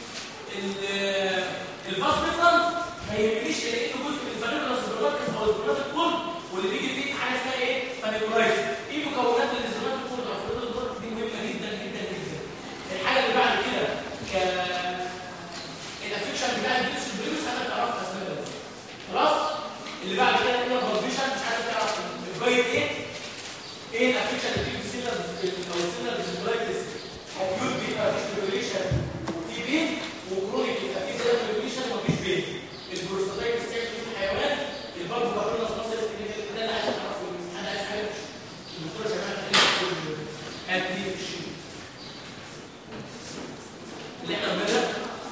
الفاست ديفرنس ما يهمنيش لانه جزء من الفانيكولاس برودكت او البرودكت كود واللي بيجي فيه حاجه اسمها ايه؟ فانيكولايز. ايه مكونات الازولات الكود او البرودكت دي مهمه جدا جدا جدا. الحاجه اللي بعد كده ك الافكشن بتاع الجلوس البريوس انا تعرف اسمها بس. خلاص؟ اللي بعد كده هي البروفيشن مش عارف تعرف الجايد ايه؟ ايه الافكشن اللي بتيجي في السيلر او السيلر ديسبلايتس اكيوت بيبقى فيش فيبريشن وفي بين وكرونيك يبقى في زي فيبريشن ومفيش بين. البروستاتايتس تعمل في الحيوان البلب بارتنس مصر ده اللي عايز تعرفه. انا عايز حاجه الدكتوره جماعه تقول هاتي الشيء اللي احنا بنبدا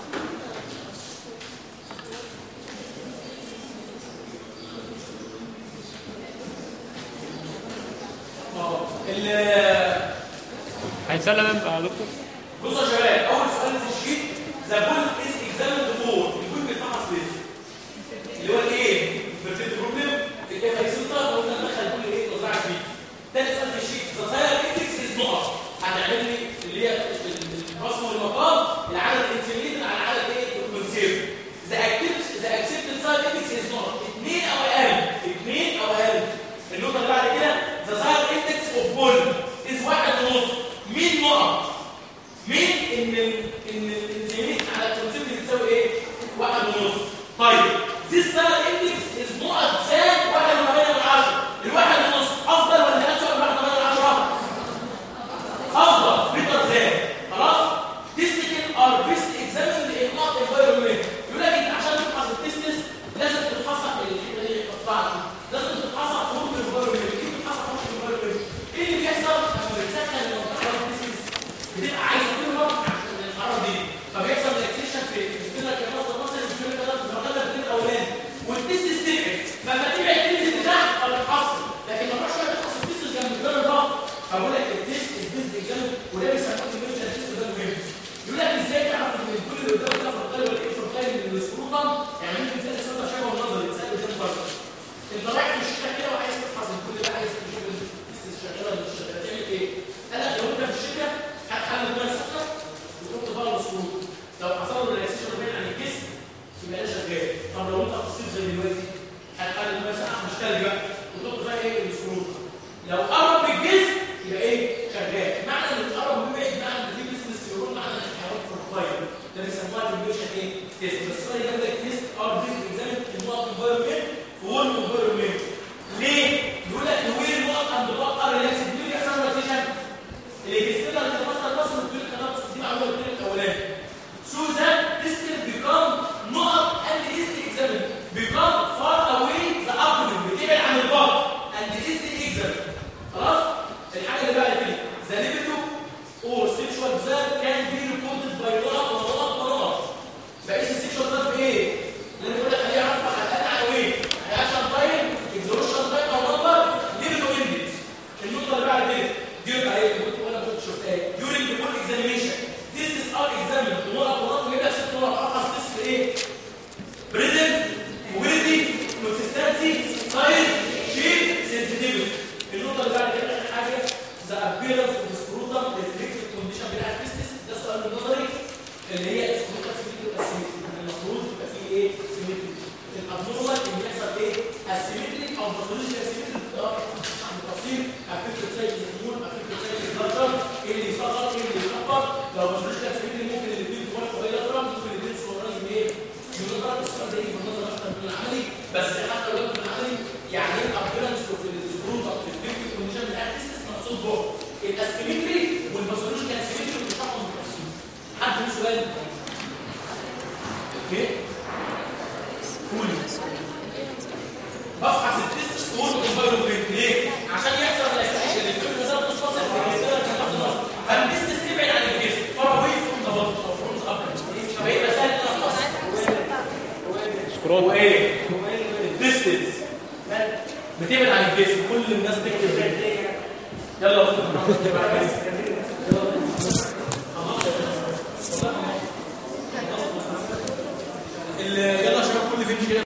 اه ال هيتسلم امتى يا دكتور؟ بصوا يا شباب، اول سؤال في الشيت ذا بول از اكزامند فور البول بيتفحص ليه؟ اللي هو الايه؟ فيرتيل بروبلم في كيف هيسنتر وقلنا ندخل كل ايه توزعها فيه. تاني سؤال في الشيت ذا ساير اندكس از نقط. هتعمل لي اللي هي الرسم والمقام العدد الانسولين على العدد ايه؟ الكونسيرف. ذا اكتيف ذا اكسبتد ساير اندكس از نقط اثنين او اقل اثنين او اقل. النقطه اللي بعد كده ذا ساير اندكس اوف بول از واحد ونص. مين نقط؟ مين ان ان الانسولين على الكونسيرف بتساوي ايه؟ واحد ونص. طيب this star index is نقط زائد واحد وثمانية من عشرة. الواحد ونص افضل ولا اسوء من واحد وثمانية من عشرة؟ افضل بيتر زائد. خلاص؟ تستيكل ار بيست اكزاميند ان نوت انفايرمنت. يقول لك انت عشان تفحص التستس لازم تفحصها الحته دي قطعها، لازم تفحصها في ممكن انفايرمنت. كيف تفحصها في ممكن انفايرمنت؟ ايه اللي بيحصل لما بتسخن المنطقه التستس بتبقى عايزه تهرب عشان الحراره دي، فبيحصل ريلاكسيشن في السيلر كمان المصري السيلر كمان بتتغير في الاولاني والتست ستيك. فلما تبعد تنزل لتحت فبتحصل، لكن ما تروحش تفحص التست جنب الجدار الضغط. فبقول لك التست التست الجنب وده بيسموه الميوشن تست. ده مهم. يقول لك ازاي تعرف ان الكل اللي قدامك ده فرقاي ولا ايه فرقاي من السكروتم؟ يعني ممكن تسال سؤال شبه النظري تسال قدام فرق. انت رايح في الشتاء كده وعايز تفحص الكل ده، عايز تشوف التست شغاله ولا مش شغاله، تعمل ايه؟ قال لك لو انت في الشتاء هتحلل الميه السخنه وتحط بقى السكروت. لو حصل له ريلاكسيشن بعيد عن الجسم يبقى ده شغال. طب لو انت في الصيف زي دلوقتي هتحلل الميه ساقعه مش تلج بقى وتحط فيها ايه؟ السكروت. لو قرب بالجسم يبقى ايه؟ شغال. معنى ان القرب بيبعد معنى ان في جسم السيرون معنى ان الحيوان فرقاي. ده بيسموها الميوشن ايه؟ تيست. بس السؤال ده ده تيست ار بيست اكزامين النقط انفايرمنت فور انفايرمنت. ليه؟ يقول لك وين النقط عند النقط ار ريلاكس دي بيحصل روتيشن. اللي بيستنى التماثل المصري بتقول لك انا دي معلومه الدين الاولاني. So that distance become not and is the examine become far away the abdomen بتبعد عن البطن and is the examine. خلاص؟ الحاجه اللي بعد كده the libido or sexual سؤال؟ اوكي؟ قولي. بفحص التستوستيرون والفيروبين ليه؟ عشان يحصل الاكتيفيشن اللي في النظام الفاصل في الجسم عشان تاخد نص. فالتست تبعد عن الجسم، فار away from the body او from the upper. فبيبقى سهل ان انا اخلص. سكرول. وايه؟ الديستنس بتبعد عن الجسم، كل الناس تكتب يلا